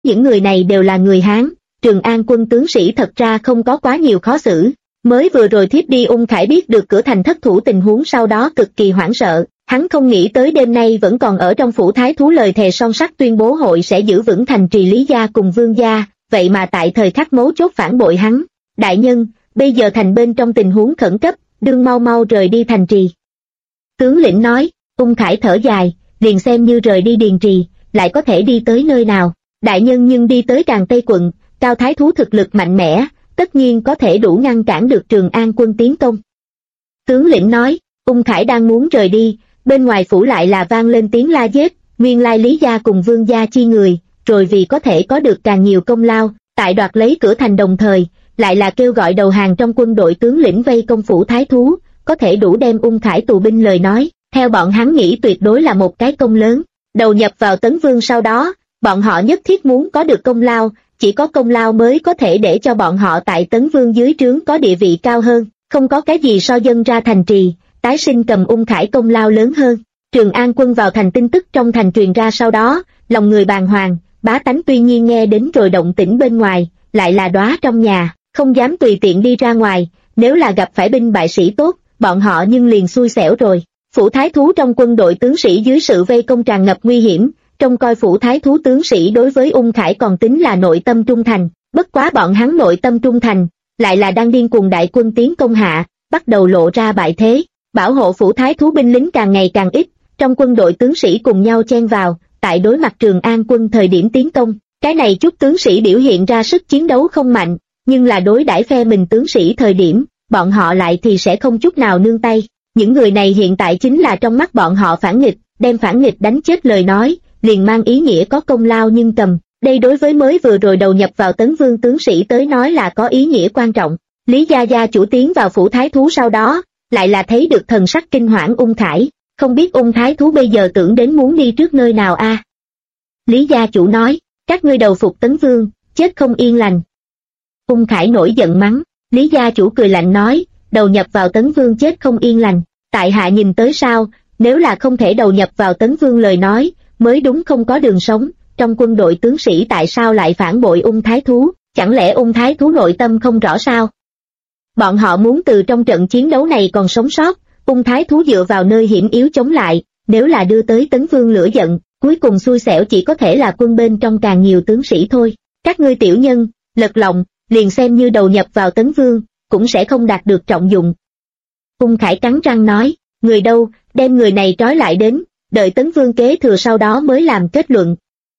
những người này đều là người Hán, Trường An quân tướng sĩ thật ra không có quá nhiều khó xử. Mới vừa rồi thiếp đi Ung Khải biết được cửa thành thất thủ tình huống sau đó cực kỳ hoảng sợ, hắn không nghĩ tới đêm nay vẫn còn ở trong phủ thái thú lời thề son sắt tuyên bố hội sẽ giữ vững thành trì Lý gia cùng Vương gia, vậy mà tại thời khắc mấu chốt phản bội hắn. Đại nhân, bây giờ thành bên trong tình huống khẩn cấp, đương mau mau rời đi thành trì. Tướng lĩnh nói. Ung Khải thở dài, liền xem như rời đi Điền Trì, lại có thể đi tới nơi nào. Đại nhân nhưng đi tới Tràng Tây quận, Cao thái thú thực lực mạnh mẽ, tất nhiên có thể đủ ngăn cản được Trường An quân tiến công. Tướng lĩnh nói. Ung Khải đang muốn rời đi, bên ngoài phủ lại là vang lên tiếng la giết, nguyên lai Lý gia cùng Vương gia chi người, rồi vì có thể có được càng nhiều công lao, tại đoạt lấy cửa thành đồng thời, lại là kêu gọi đầu hàng trong quân đội tướng lĩnh vây công phủ thái thú, có thể đủ đem Ung Khải tù binh lời nói, theo bọn hắn nghĩ tuyệt đối là một cái công lớn. Đầu nhập vào Tấn Vương sau đó, bọn họ nhất thiết muốn có được công lao, chỉ có công lao mới có thể để cho bọn họ tại Tấn Vương dưới trướng có địa vị cao hơn, không có cái gì so dân ra thành trì, tái sinh cầm Ung Khải công lao lớn hơn. Trường An quân vào thành tin tức trong thành truyền ra sau đó, lòng người bàng hoàng, bá tánh tuy nhiên nghe đến rồi động tĩnh bên ngoài, lại là đóa trong nhà, không dám tùy tiện đi ra ngoài, nếu là gặp phải binh bại sĩ tốt, bọn họ nhưng liền xui xẻo rồi. Phủ thái thú trong quân đội tướng sĩ dưới sự vây công tràn ngập nguy hiểm, trông coi phủ thái thú tướng sĩ đối với Ung Khải còn tính là nội tâm trung thành, bất quá bọn hắn nội tâm trung thành, lại là đang điên cuồng đại quân tiến công hạ, bắt đầu lộ ra bại thế, bảo hộ phủ thái thú binh lính càng ngày càng ít, trong quân đội tướng sĩ cùng nhau chen vào, tại đối mặt Trường An quân thời điểm tiến công, cái này chút tướng sĩ biểu hiện ra sức chiến đấu không mạnh, nhưng là đối đãi phe mình tướng sĩ thời điểm, bọn họ lại thì sẽ không chút nào nương tay. Những người này hiện tại chính là trong mắt bọn họ phản nghịch, đem phản nghịch đánh chết lời nói, liền mang ý nghĩa có công lao nhưng cầm. Đây đối với mới vừa rồi đầu nhập vào Tấn Vương tướng sĩ tới nói là có ý nghĩa quan trọng. Lý gia gia chủ tiến vào phủ thái thú sau đó, lại là thấy được thần sắc kinh hoảng Ung Khải, không biết Ung thái thú bây giờ tưởng đến muốn đi trước nơi nào a? Lý gia chủ nói, các ngươi đầu phục Tấn Vương, chết không yên lành. Ung Khải nổi giận mắng, Lý gia chủ cười lạnh nói, đầu nhập vào Tấn Vương chết không yên lành, tại hạ nhìn tới sao, nếu là không thể đầu nhập vào Tấn Vương lời nói, mới đúng không có đường sống, trong quân đội tướng sĩ tại sao lại phản bội Ung thái thú, chẳng lẽ Ung thái thú nội tâm không rõ sao? Bọn họ muốn từ trong trận chiến đấu này còn sống sót, Ung thái thú dựa vào nơi hiểm yếu chống lại, nếu là đưa tới Tấn Vương lửa giận, cuối cùng xui xẻo chỉ có thể là quân bên trong càng nhiều tướng sĩ thôi. Các ngươi tiểu nhân, lật lọng, liền xem như đầu nhập vào Tấn Vương, cũng sẽ không đạt được trọng dụng. Ung Khải cắn răng nói, người đâu, đem người này trói lại đến, đợi Tấn Vương kế thừa sau đó mới làm kết luận.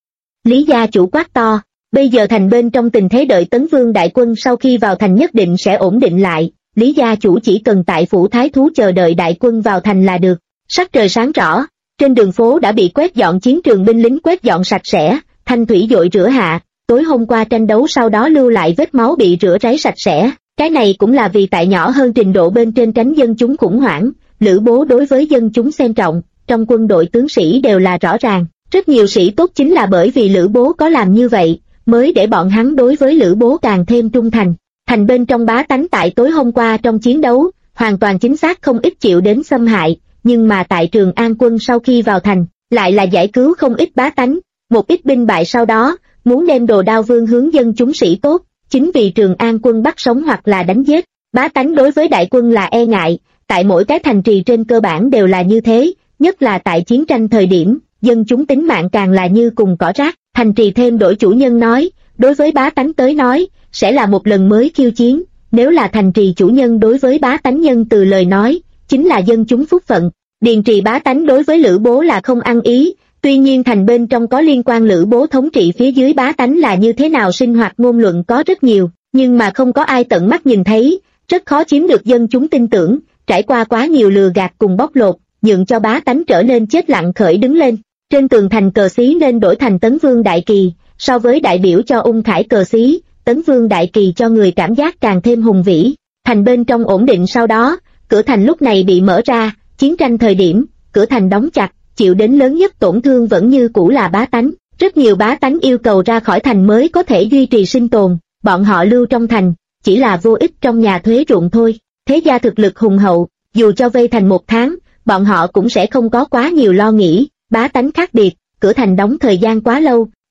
Lý gia chủ quát to, bây giờ thành bên trong tình thế đợi Tấn Vương đại quân sau khi vào thành nhất định sẽ ổn định lại, Lý gia chủ chỉ cần tại phủ thái thú chờ đợi đại quân vào thành là được. Sắc trời sáng rõ, trên đường phố đã bị quét dọn chiến trường binh lính quét dọn sạch sẽ, thanh thủy dội rửa hạ, tối hôm qua tranh đấu sau đó lưu lại vết máu bị rửa ráy sạch sẽ, cái này cũng là vì tại nhỏ hơn trình độ bên trên tránh dân chúng khủng hoảng, Lữ Bố đối với dân chúng xem trọng, trong quân đội tướng sĩ đều là rõ ràng, rất nhiều sĩ tốt chính là bởi vì Lữ Bố có làm như vậy, mới để bọn hắn đối với Lữ Bố càng thêm trung thành. Thành bên trong bá tánh tại tối hôm qua trong chiến đấu, hoàn toàn chính xác không ít chịu đến xâm hại, nhưng mà tại Trường An quân sau khi vào thành, lại là giải cứu không ít bá tánh, một ít binh bại sau đó, muốn đem đồ đao vương hướng dân chúng sĩ tốt, chính vì Trường An quân bắt sống hoặc là đánh giết, bá tánh đối với đại quân là e ngại, tại mỗi cái thành trì trên cơ bản đều là như thế, nhất là tại chiến tranh thời điểm, dân chúng tính mạng càng là như cùng cỏ rác, thành trì thêm đổi chủ nhân nói, đối với bá tánh tới nói, sẽ là một lần mới khiêu chiến, nếu là thành trì chủ nhân đối với bá tánh nhân từ lời nói, chính là dân chúng phúc phận. Điền Trì bá tánh đối với Lữ Bố là không ăn ý, tuy nhiên thành bên trong có liên quan Lữ Bố thống trị phía dưới bá tánh là như thế nào sinh hoạt ngôn luận có rất nhiều, nhưng mà không có ai tận mắt nhìn thấy, rất khó chiếm được dân chúng tin tưởng, trải qua quá nhiều lừa gạt cùng bóc lột, nhượng cho bá tánh trở nên chết lặng khởi đứng lên. Trên tường thành cờ xí nên đổi thành Tấn Vương Đại Kỳ, so với đại biểu cho Ung Khải cờ xí, Tấn Vương Đại Kỳ cho người cảm giác càng thêm hùng vĩ. Thành bên trong ổn định sau đó, cửa thành lúc này bị mở ra, chiến tranh thời điểm, cửa thành đóng chặt, chịu đến lớn nhất tổn thương vẫn như cũ là bá tánh. Rất nhiều bá tánh yêu cầu ra khỏi thành mới có thể duy trì sinh tồn, bọn họ lưu trong thành, chỉ là vô ích trong nhà thuế ruộng thôi. Thế gia thực lực hùng hậu, dù cho vây thành 1 tháng, bọn họ cũng sẽ không có quá nhiều lo nghĩ. Bá tánh khác biệt, cửa thành đóng thời gian quá lâu,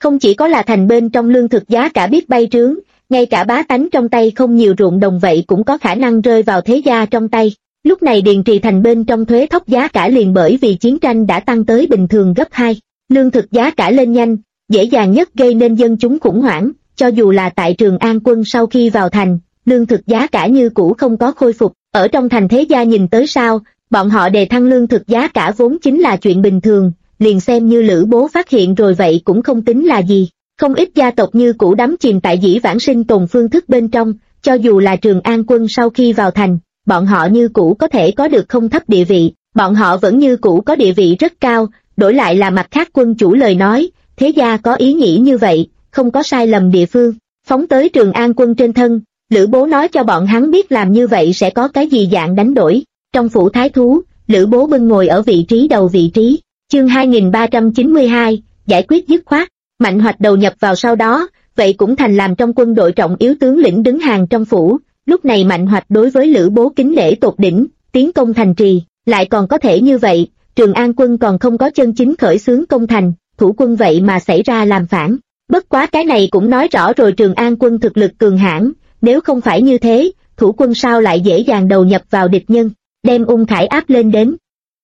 Không chỉ có là thành bên trong lương thực giá cả biết bay trướng, ngay cả bá tánh trong tay không nhiều ruộng đồng vậy cũng có khả năng rơi vào thế gia trong tay. Lúc này Điền Trì thành bên trong thuế thóc giá cả liền bởi vì chiến tranh đã tăng tới bình thường gấp 2. Lương thực giá cả lên nhanh, dễ dàng nhất gây nên dân chúng khủng hoảng, cho dù là tại Trường An Quân sau khi vào thành, lương thực giá cả như cũ không có khôi phục. Ở trong thành thế gia nhìn tới sao, bọn họ đề thăng lương thực giá cả vốn chính là chuyện bình thường, liền xem như Lữ Bố phát hiện rồi vậy cũng không tính là gì. Không ít gia tộc như cũ đắm chìm tại dĩ vãng sinh tồn phương thức bên trong, cho dù là Trường An Quân sau khi vào thành, bọn họ như cũ có thể có được không thấp địa vị, bọn họ vẫn như cũ có địa vị rất cao, đổi lại là mặt khác quân chủ lời nói, thế gia có ý nghĩ như vậy, không có sai lầm địa phương. Phóng tới Trường An Quân trên thân, Lữ Bố nói cho bọn hắn biết làm như vậy sẽ có cái gì dạng đánh đổi. Trong phủ thái thú, Lữ Bố bưng ngồi ở vị trí đầu vị trí, chương 2392, giải quyết dứt khoát. Mạnh Hoạch đầu nhập vào sau đó, vậy cũng thành làm trong quân đội trọng yếu tướng lĩnh đứng hàng trong phủ. Lúc này Mạnh Hoạch đối với Lữ Bố kính nể tột đỉnh, tiến công thành trì, lại còn có thể như vậy, Trường An Quân còn không có chân chính khởi xướng công thành, thủ quân vậy mà xảy ra làm phản. Bất quá cái này cũng nói rõ rồi Trường An Quân thực lực cường hãn, nếu không phải như thế, thủ quân sao lại dễ dàng đầu nhập vào địch nhân, đem Ung Khải áp lên đến.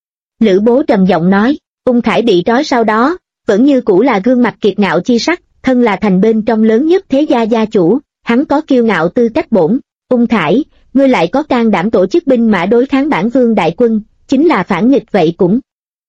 Lữ Bố trầm giọng nói, Ung Khải bị trói sau đó, vẫn như cũ là gương mặt kiệt ngạo chi sắc, thân là thành bên trong lớn nhất thế gia gia chủ, hắn có kiêu ngạo tư cách bổn. Ung Khải, ngươi lại có can đảm tổ chức binh mã đối kháng bản vương đại quân, chính là phản nghịch vậy cũng.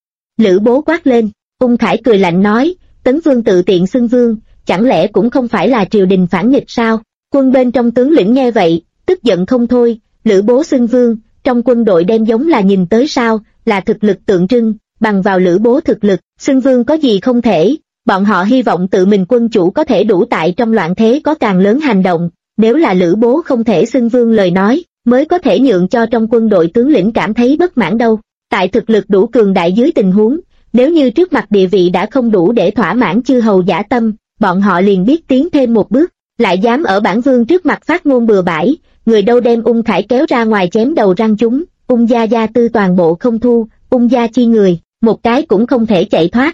Lữ Bố quát lên, Ung Khải cười lạnh nói, Tấn Vương tự tiện xưng vương, chẳng lẽ cũng không phải là triều đình phản nghịch sao? Quân bên trong tướng lĩnh nghe vậy, tức giận không thôi, Lữ Bố xưng vương, trong quân đội đem giống là nhìn tới sao, là thực lực tượng trưng, bằng vào Lữ Bố thực lực, xưng vương có gì không thể, bọn họ hy vọng tự mình quân chủ có thể đủ tại trong loạn thế có càng lớn hành động, nếu là Lữ Bố không thể xưng vương lời nói, mới có thể nhượng cho trong quân đội tướng lĩnh cảm thấy bất mãn đâu. Tại thực lực đủ cường đại dưới tình huống, nếu như trước mặt địa vị đã không đủ để thỏa mãn chư hầu dã tâm, bọn họ liền biết tiến thêm một bước, lại dám ở bản vương trước mặt phát ngôn bừa bãi, người đâu đem Ung Khải kéo ra ngoài chém đầu răng chúng, Ung gia gia tư toàn bộ không thu, Ung gia chi người, một cái cũng không thể chạy thoát.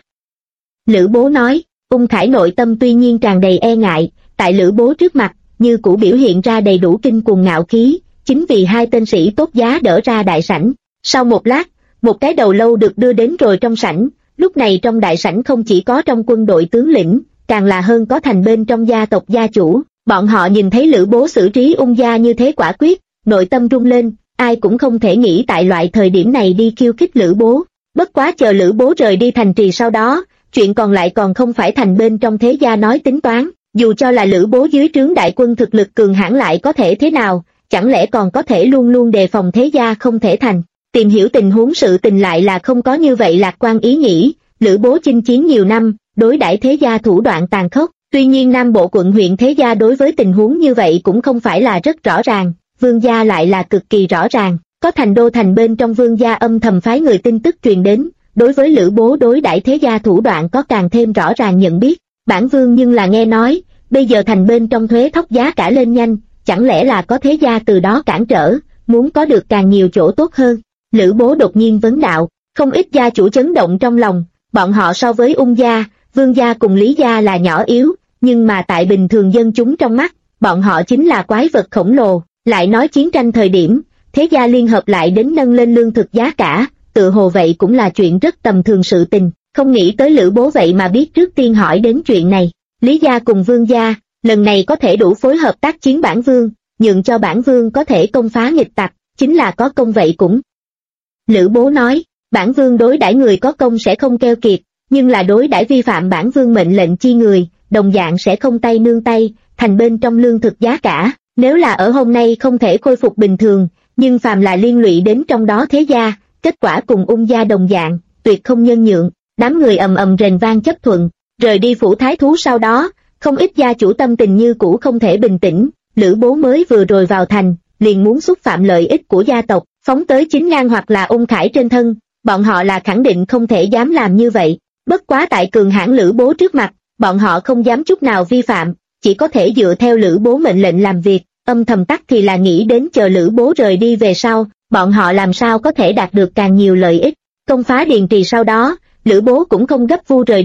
Lữ Bố nói, Ung Khải nội tâm tuy nhiên tràn đầy e ngại, tại Lữ Bố trước mặt, như cũ biểu hiện ra đầy đủ kinh cuồng ngạo khí, chính vì hai tên sĩ tốt giá đỡ ra đại sảnh. Sau một lát, một cái đầu lâu được đưa đến rồi trong sảnh, lúc này trong đại sảnh không chỉ có trong quân đội tướng lĩnh, càng là hơn có thành bên trong gia tộc gia chủ, bọn họ nhìn thấy Lữ Bố xử trí Ung gia như thế quả quyết, nội tâm rung lên, ai cũng không thể nghĩ tại loại thời điểm này đi khiêu khích Lữ Bố. Bất quá chờ Lữ Bố rời đi thành trì sau đó, chuyện còn lại còn không phải thành bên trong thế gia nói tính toán, dù cho là Lữ Bố dưới trướng đại quân thực lực cường hãn lại có thể thế nào, chẳng lẽ còn có thể luôn luôn đề phòng thế gia không thể thành. Tìm hiểu tình huống sự tình lại là không có như vậy lạc quan ý nghĩ, Lữ Bố chinh chiến nhiều năm, đối đãi thế gia thủ đoạn tàn khốc, tuy nhiên Nam Bộ quận huyện thế gia đối với tình huống như vậy cũng không phải là rất rõ ràng, Vương gia lại là cực kỳ rõ ràng, có thành đô thành bên trong Vương gia âm thầm phái người tin tức truyền đến, đối với Lữ Bố đối đãi thế gia thủ đoạn có càng thêm rõ ràng nhận biết. Bản vương nhưng là nghe nói, bây giờ thành bên trong thuế thóc giá cả lên nhanh, chẳng lẽ là có thế gia từ đó cản trở, muốn có được càng nhiều chỗ tốt hơn. Lữ Bố đột nhiên vấn đạo, không ít gia chủ chấn động trong lòng, bọn họ so với Ung gia, Vương gia cùng Lý gia là nhỏ yếu, nhưng mà tại bình thường dân chúng trong mắt, bọn họ chính là quái vật khổng lồ. Lại nói chiến tranh thời điểm, thế gia liên hợp lại đến nâng lên lương thực giá cả, tự hồ vậy cũng là chuyện rất tầm thường sự tình, không nghĩ tới Lữ Bố vậy mà biết trước tiên hỏi đến chuyện này. Lý gia cùng Vương gia, lần này có thể đủ phối hợp tác chiến bản vương, nhượng cho bản vương có thể công phá nghịch tặc, chính là có công vậy cũng. Lữ Bố nói, bản vương đối đãi người có công sẽ không keo kiệt, nhưng là đối đãi vi phạm bản vương mệnh lệnh chi người, đồng dạng sẽ không tay nương tay, thành bên trong lương thực giá cả, nếu là ở hôm nay không thể khôi phục bình thường, nhưng phàm là liên lụy đến trong đó thế gia, kết quả cùng Ung gia đồng dạng, tuyệt không nhân nhượng. Đám người ầm ầm rền vang chấp thuận, rời đi phủ thái thú sau đó, không ít gia chủ tâm tình như cũ không thể bình tĩnh, Lữ Bố mới vừa rồi vào thành, liền muốn xúc phạm lợi ích của gia tộc, phóng tới chính ngang hoặc là Ung Khải trên thân, bọn họ là khẳng định không thể dám làm như vậy. Bất quá tại cường hãn Lữ Bố trước mặt, bọn họ không dám chút nào vi phạm, chỉ có thể dựa theo Lữ Bố mệnh lệnh làm việc, âm thầm tắc thì là nghĩ đến chờ Lữ Bố rời đi về sau, bọn họ làm sao có thể đạt được càng nhiều lợi ích. Công phá Điền Trì sau đó, Lữ Bố cũng không gấp vu rời đi,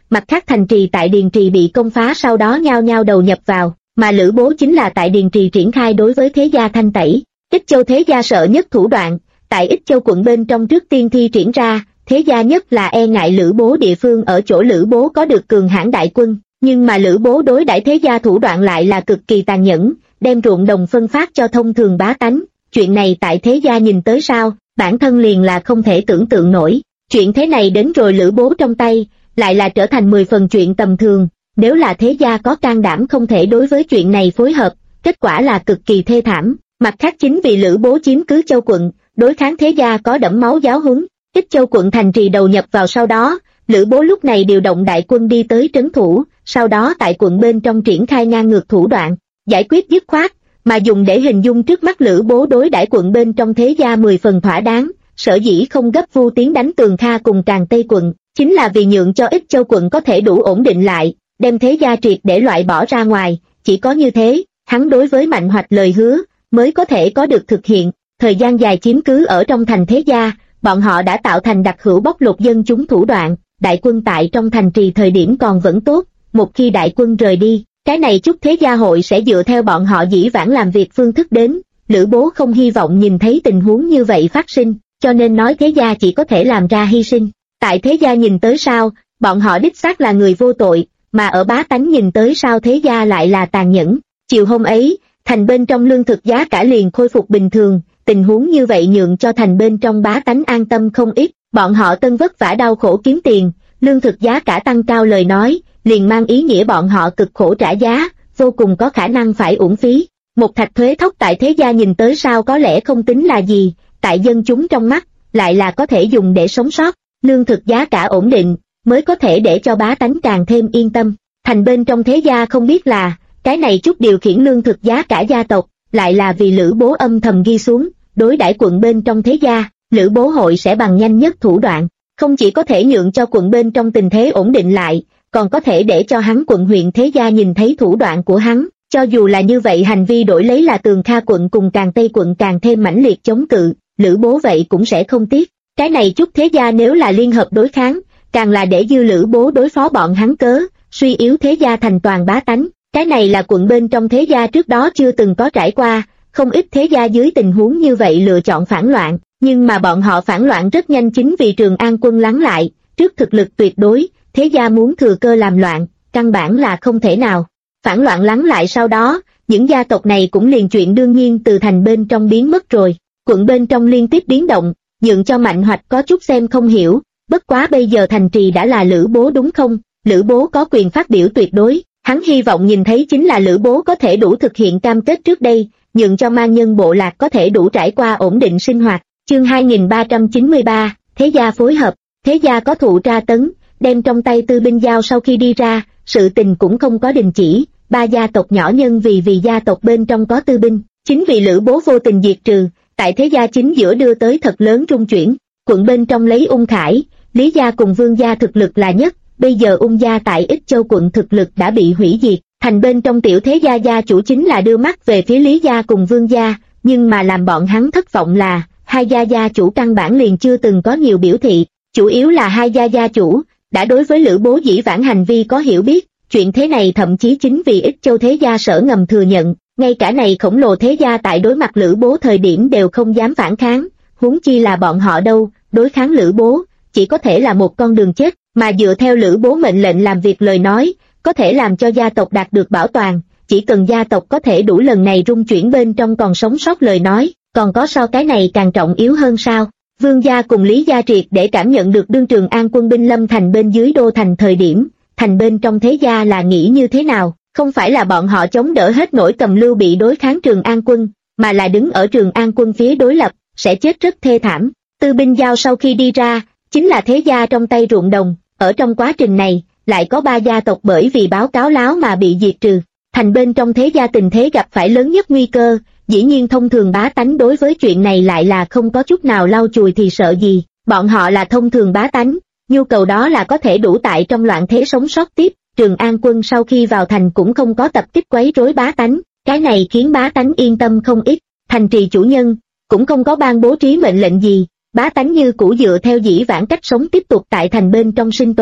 mặt khác thành trì tại Điền Trì bị công phá sau đó nhao nhao đầu nhập vào, mà Lữ Bố chính là tại Điền Trì triển khai đối với thế gia thanh tẩy. Ích Châu thế gia sợ nhất thủ đoạn, tại Ích Châu quận bên trong trước tiên thi triển ra, thế gia nhất là e ngại Lữ Bố địa phương ở chỗ Lữ Bố có được cường hãn đại quân, nhưng mà Lữ Bố đối đãi thế gia thủ đoạn lại là cực kỳ tàn nhẫn, đem ruộng đồng phân phát cho thông thường bá tánh. Chuyện này tại thế gia nhìn tới sao, bản thân liền là không thể tưởng tượng nổi. Chuyện thế này đến rồi Lữ Bố trong tay, lại là trở thành 10 phần chuyện tầm thường, nếu là thế gia có can đảm không thể đối với chuyện này phối hợp, kết quả là cực kỳ thê thảm. Mặt khác chính vì Lữ Bố chiếm cứ Châu quận, đối kháng thế gia có đẫm máu giáo huấn, Ích Châu quận thành trì đầu nhập vào sau đó, Lữ Bố lúc này điều động đại quân đi tới trấn thủ, sau đó tại quận bên trong triển khai ngang ngược thủ đoạn, giải quyết dứt khoát, mà dùng để hình dung trước mắt Lữ Bố đối đãi quận bên trong thế gia 10 phần thỏa đáng, sở dĩ không gấp Vu tiến đánh Tường Kha cùng Càn Tây quận, chính là vì nhượng cho Ích Châu quận có thể đủ ổn định lại, đem thế gia triệt để loại bỏ ra ngoài, chỉ có như thế, hắn đối với Mạnh Hoạch lời hứa, mới có thể có được thực hiện. Thời gian dài chiếm cứ ở trong thành thế gia, bọn họ đã tạo thành đặc hữu bóc lột dân chúng thủ đoạn, đại quân tại trong thành trì thời điểm còn vẫn tốt, một khi đại quân rời đi, cái này chút thế gia hội sẽ dựa theo bọn họ dĩ vãng làm việc phương thức đến. Lữ Bố không hy vọng nhìn thấy tình huống như vậy phát sinh, cho nên nói thế gia chỉ có thể làm ra hy sinh. Tại thế gia nhìn tới sao, bọn họ đích xác là người vô tội, mà ở bá tánh nhìn tới sao thế gia lại là tàn nhẫn. Chiều hôm ấy, thành bên trong lương thực giá cả liền khôi phục bình thường, tình huống như vậy nhượng cho thành bên trong bá tánh an tâm không ít, bọn họ tân vất vả đau khổ kiếm tiền, lương thực giá cả tăng cao lời nói, liền mang ý nghĩa bọn họ cực khổ trả giá, vô cùng có khả năng phải uổng phí. Một thạch thuế thóc tại thế gia nhìn tới sao có lẽ không tính là gì, tại dân chúng trong mắt, lại là có thể dùng để sống sót, lương thực giá cả ổn định, mới có thể để cho bá tánh càng thêm yên tâm. Thành bên trong thế gia không biết là, cái này chút điều khiển lương thực giá cả gia tộc, lại là vì Lữ Bố âm thầm ghi xuống, đối đãi quận bên trong thế gia, Lữ Bố hội sẽ bằng nhanh nhất thủ đoạn, không chỉ có thể nhượng cho quận bên trong tình thế ổn định lại, còn có thể để cho hắn quận huyện thế gia nhìn thấy thủ đoạn của hắn, cho dù là như vậy hành vi đổi lấy là Tường Kha quận cùng Càn Tây quận càng thêm mãnh liệt chống cự, Lữ Bố vậy cũng sẽ không tiếc. Cái này chút thế gia nếu là liên hợp đối kháng, càng là để dư Lữ Bố đối phó bọn hắn cớ, suy yếu thế gia thành toàn bá tánh. Cái này là quận bên trong thế gia trước đó chưa từng có trải qua, không ít thế gia dưới tình huống như vậy lựa chọn phản loạn, nhưng mà bọn họ phản loạn rất nhanh chính vì Trường An quân lắng lại, trước thực lực tuyệt đối, thế gia muốn thừa cơ làm loạn, căn bản là không thể nào. Phản loạn lắng lại sau đó, những gia tộc này cũng liền chuyện đương nhiên từ thành bên trong biến mất rồi, quận bên trong liên tiếp biến động, nhượng cho Mạnh Hoạch có chút xem không hiểu, bất quá bây giờ thành trì đã là Lữ Bố đúng không, Lữ Bố có quyền phát biểu tuyệt đối. Hắn hy vọng nhìn thấy chính là Lữ Bố có thể đủ thực hiện cam kết trước đây, nhượng cho man nhân bộ lạc có thể đủ trải qua ổn định sinh hoạt. Chương 2393, thế gia phối hợp, thế gia có thụ tra tấn, đem trong tay tư binh giao sau khi đi ra, sự tình cũng không có đình chỉ, ba gia tộc nhỏ nhân vì gia tộc bên trong có tư binh, chính vì Lữ Bố vô tình diệt trừ, tại thế gia chính giữa đưa tới thật lớn rung chuyển, quận bên trong lấy Ung Khải, Lý gia cùng Vương gia thực lực là nhất. Bây giờ Ung gia tại Ích Châu quận thực lực đã bị hủy diệt, thành bên trong tiểu thế gia gia chủ chính là đưa mắt về phía Lý gia cùng Vương gia, nhưng mà làm bọn hắn thất vọng là, hai gia gia chủ căn bản liền chưa từng có nhiều biểu thị, chủ yếu là hai gia gia chủ, đã đối với Lữ Bố dĩ vãng hành vi có hiểu biết, chuyện thế này thậm chí chính vì Ích Châu thế gia sở ngầm thừa nhận, ngay cả này khổng lồ thế gia tại đối mặt Lữ Bố thời điểm đều không dám phản kháng, huống chi là bọn họ đâu, đối kháng Lữ Bố, chỉ có thể là một con đường chết. Mà dựa theo Lữ Bố mệnh lệnh làm việc lời nói, có thể làm cho gia tộc đạt được bảo toàn, chỉ cần gia tộc có thể đủ lần này rung chuyển bên trong còn sống sót lời nói, còn có so cái này càng trọng yếu hơn sao. Vương gia cùng Lý gia triệt để cảm nhận được đương Trường An quân binh lâm thành bên dưới đô thành thời điểm, thành bên trong thế gia là nghĩ như thế nào, không phải là bọn họ chống đỡ hết nổi cầm Lưu Bị đối kháng Trường An quân, mà là đứng ở Trường An quân phía đối lập, sẽ chết rất thê thảm. Tư binh giao sau khi đi ra, chính là thế gia trong tay ruộng đồng, ở trong quá trình này, lại có ba gia tộc bởi vì báo cáo láo mà bị diệt trừ. Thành bên trong thế gia tình thế gặp phải lớn nhất nguy cơ, dĩ nhiên thông thường bá tánh đối với chuyện này lại là không có chút nào lau chùi thì sợ gì, bọn họ là thông thường bá tánh, nhu cầu đó là có thể đủ tại trong loạn thế sống sót tiếp. Trường An quân sau khi vào thành cũng không có tập kích quấy rối bá tánh, cái này khiến bá tánh yên tâm không ít, thành trì chủ nhân cũng không có ban bố trí mệnh lệnh gì. Bá tánh như cũ dựa theo dĩ vãng cách sống tiếp tục tại thành bên trong sinh tồn.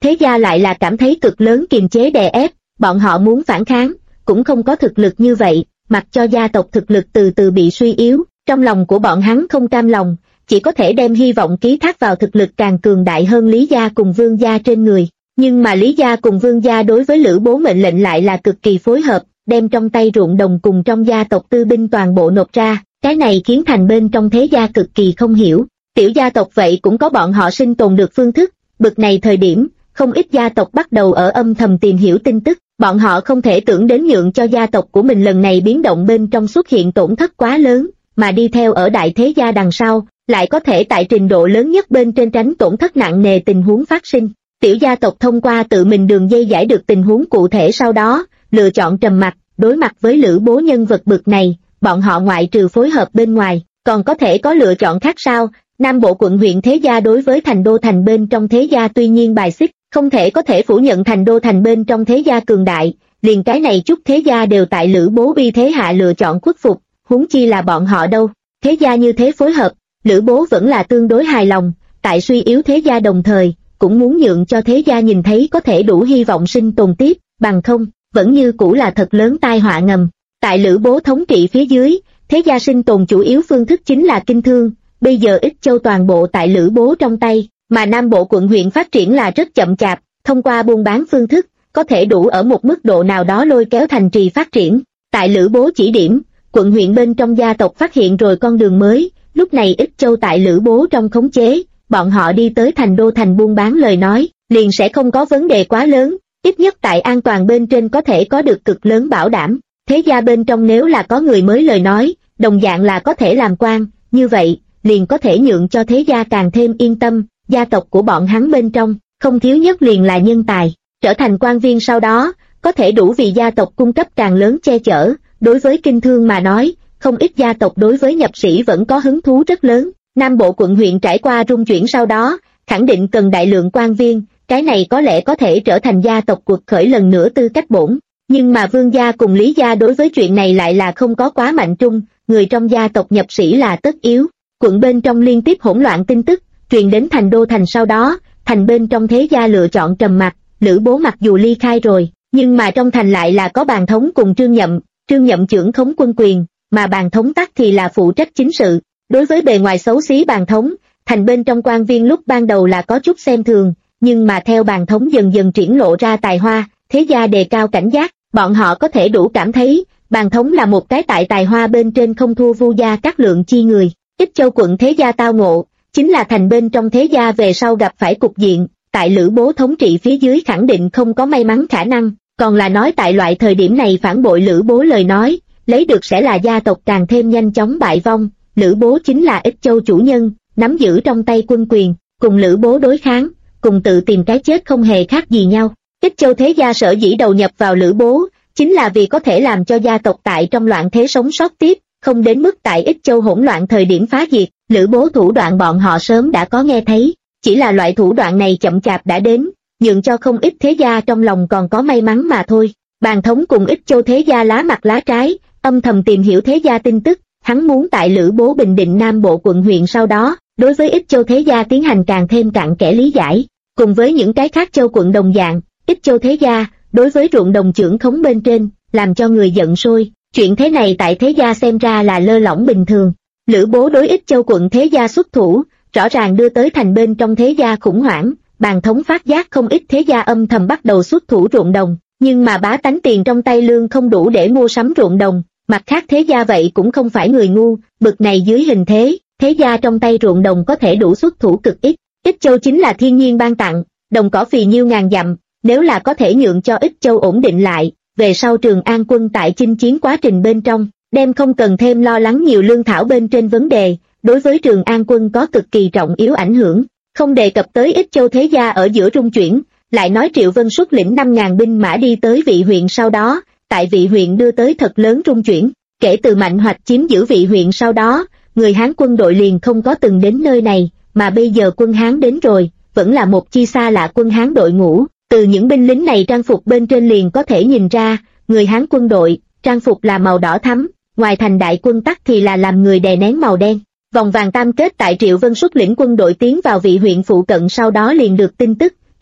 thế gia lại là cảm thấy cực lớn kiềm chế đè ép, bọn họ muốn phản kháng, cũng không có thực lực như vậy, mặc cho gia tộc thực lực từ từ bị suy yếu, trong lòng của bọn hắn không cam lòng, chỉ có thể đem hy vọng ký thác vào thực lực càng cường đại hơn Lý gia cùng Vương gia trên người. Nhưng mà Lý gia cùng Vương gia đối với Lữ Bố mệnh lệnh lại là cực kỳ phối hợp, đem trong tay ruộng đồng cùng trong gia tộc tư binh toàn bộ nộp ra, cái này khiến thành bên trong thế gia cực kỳ không hiểu. Tiểu gia tộc vậy cũng có bọn họ sinh tồn được phương thức, bực này thời điểm, không ít gia tộc bắt đầu ở âm thầm tìm hiểu tin tức, bọn họ không thể tưởng đến nhượng cho gia tộc của mình lần này biến động bên trong xuất hiện tổn thất quá lớn, mà đi theo ở đại thế gia đằng sau, lại có thể tại trình độ lớn nhất bên trên tránh tổn thất nặng nề tình huống phát sinh. Tiểu gia tộc thông qua tự mình đường dây giải được tình huống cụ thể sau đó, lựa chọn trầm mặc, đối mặt với Lữ Bố nhân vật bực này, bọn họ ngoại trừ phối hợp bên ngoài, còn có thể có lựa chọn khác sao? Nam bộ quận huyện thế gia đối với thành đô thành bên trong thế gia tuy nhiên bài xích, không thể có thể phủ nhận thành đô thành bên trong thế gia cường đại, liền cái này chút thế gia đều tại Lữ Bố uy thế hạ lựa chọn khuất phục, huống chi là bọn họ đâu. Thế gia như thế phối hợp, Lữ Bố vẫn là tương đối hài lòng, tại suy yếu thế gia đồng thời, cũng muốn nhượng cho thế gia nhìn thấy có thể đủ hy vọng sinh tồn tiếp, bằng không, vẫn như cũ là thật lớn tai họa ngầm. Tại Lữ Bố thống trị phía dưới, thế gia sinh tồn chủ yếu phương thức chính là kinh thương, bây giờ Ích Châu toàn bộ tại Lữ Bố trong tay, mà Nam bộ quận huyện phát triển là rất chậm chạp, thông qua buôn bán phương thức, có thể đủ ở một mức độ nào đó lôi kéo thành trì phát triển. Tại Lữ Bố chỉ điểm, quận huyện bên trong gia tộc phát hiện rồi con đường mới, lúc này Ích Châu tại Lữ Bố trong khống chế, bọn họ đi tới thành đô thành buôn bán lời nói, liền sẽ không có vấn đề quá lớn, ít nhất tại an toàn bên trên có thể có được cực lớn bảo đảm. Thế gia bên trong nếu là có người mới lời nói, đồng dạng là có thể làm quan, như vậy, liền có thể nhượng cho thế gia càng thêm yên tâm, gia tộc của bọn hắn bên trong, không thiếu nhất liền là nhân tài, trở thành quan viên sau đó, có thể đủ vì gia tộc cung cấp càng lớn che chở, đối với kinh thương mà nói, không ít gia tộc đối với nhập sĩ vẫn có hứng thú rất lớn. Nam bộ quận huyện trải qua rung chuyển sau đó, khẳng định cần đại lượng quan viên, cái này có lẽ có thể trở thành gia tộc cuộc khởi lần nữa tư cách bổn. Nhưng mà Vương gia cùng Lý gia đối với chuyện này lại là không có quá mạnh trung, người trong gia tộc nhập sĩ là tất yếu. Quận bên trong liên tiếp hỗn loạn tin tức, truyền đến thành đô thành sau đó, thành bên trong thế gia lựa chọn trầm mặc, Lữ Bố mặc dù ly khai rồi, nhưng mà trong thành lại là có Bàn Thống cùng Trương Nhậm trưởng khống quân quyền, mà Bàn Thống tắc thì là phụ trách chính sự. Đối với bề ngoài xấu xí Bàn Thống, thành bên trong quan viên lúc ban đầu là có chút xem thường, nhưng mà theo Bàn Thống dần dần triển lộ ra tài hoa, thế gia đề cao cảnh giác, bọn họ có thể đủ cảm thấy, Bàn Thống là một cái tại tài hoa bên trên không thua Vu gia Cát Lượng chi người. Ích Châu quận thế gia tao ngộ, chính là thành bên trong thế gia về sau gặp phải cục diện, tại Lữ Bố thống trị phía dưới khẳng định không có may mắn khả năng, còn là nói tại loại thời điểm này phản bội Lữ Bố lời nói, lấy được sẽ là gia tộc càng thêm nhanh chóng bại vong. Lữ Bố chính là Ích Châu chủ nhân, nắm giữ trong tay quân quyền, cùng Lữ Bố đối kháng, cùng tự tìm cái chết không hề khác gì nhau. Ích Châu thế gia sở dĩ đầu nhập vào Lữ Bố, chính là vì có thể làm cho gia tộc tại trong loạn thế sống sót tiếp, không đến mức tại Ích Châu hỗn loạn thời điểm phá diệt. Lữ Bố thủ đoạn bọn họ sớm đã có nghe thấy, chỉ là loại thủ đoạn này chậm chạp đã đến, nhượng cho không ít thế gia trong lòng còn có may mắn mà thôi. Bàn Thống cùng Ích Châu thế gia lá mặt lá trái, âm thầm tìm hiểu thế gia tin tức, hắn muốn tại Lữ Bố bình định Nam bộ quận huyện sau đó, đối với Ích Châu thế gia tiến hành càng thêm cặn kẽ lý giải, cùng với những cái khác châu quận đồng dạng. Ích Châu thế gia, đối với ruộng đồng trưởng khống bên trên, làm cho người giận sôi, chuyện thế này tại thế gia xem ra là lơ lỏng bình thường. Lữ Bố đối Ích Châu quận thế gia xuất thủ, rõ ràng đưa tới thành bên trong thế gia khủng hoảng, Bàn Thống phát giác không ít thế gia âm thầm bắt đầu xuất thủ ruộng đồng, nhưng mà bá tánh tiền trong tay lương không đủ để mua sắm ruộng đồng, mặt khác thế gia vậy cũng không phải người ngu, bực này dưới hình thế, thế gia trong tay ruộng đồng có thể đủ xuất thủ cực ít. Ích Châu chính là thiên nhiên ban tặng, đồng cỏ phì nhiêu ngàn dặm, nếu là có thể nhượng cho Ích Châu ổn định lại, về sau Trường An quân tại chinh chiến quá trình bên trong, đem không cần thêm lo lắng nhiều lương thảo bên trên vấn đề, đối với Trường An quân có cực kỳ trọng yếu ảnh hưởng. Không đề cập tới Ích Châu thế gia ở giữa rung chuyển, lại nói Triệu Vân xuất lĩnh 5.000 binh mã đi tới Vị huyện sau đó, tại Vị huyện đưa tới thật lớn rung chuyển, kể từ Mạnh Hoạch chiếm giữ Vị huyện sau đó, người Hán quân đội liền không có từng đến nơi này, mà bây giờ quân Hán đến rồi, vẫn là một chi xa lạ quân Hán đội ngũ, từ những binh lính này trang phục bên trên liền có thể nhìn ra, người Hán quân đội, trang phục là màu đỏ thắm, ngoài thành đại quân tắc thì là làm người đè nén màu đen. Vòng vàng tam kết tại Triệu Vân xuất lĩnh quân đội tiến vào Vị huyện phụ cận sau đó liền được tin tức,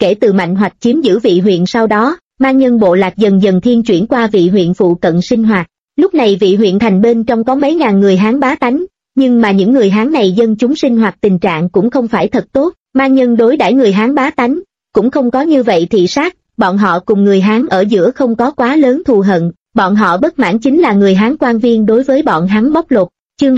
kể từ Mạnh Hoạch chiếm giữ vị huyện sau đó, mang nhân bộ lạc dần dần thiên chuyển qua vị huyện phụ cận sinh hoạt. Lúc này vị huyện thành bên trong có mấy ngàn người Hán bá tánh, nhưng mà những người Hán này dân chúng sinh hoạt tình trạng cũng không phải thật tốt, mang nhân đối đãi người Hán bá tánh, cũng không có như vậy thị sát, bọn họ cùng người Hán ở giữa không có quá lớn thù hận, bọn họ bất mãn chính là người Hán quan viên đối với bọn hắn bóc lột. Chương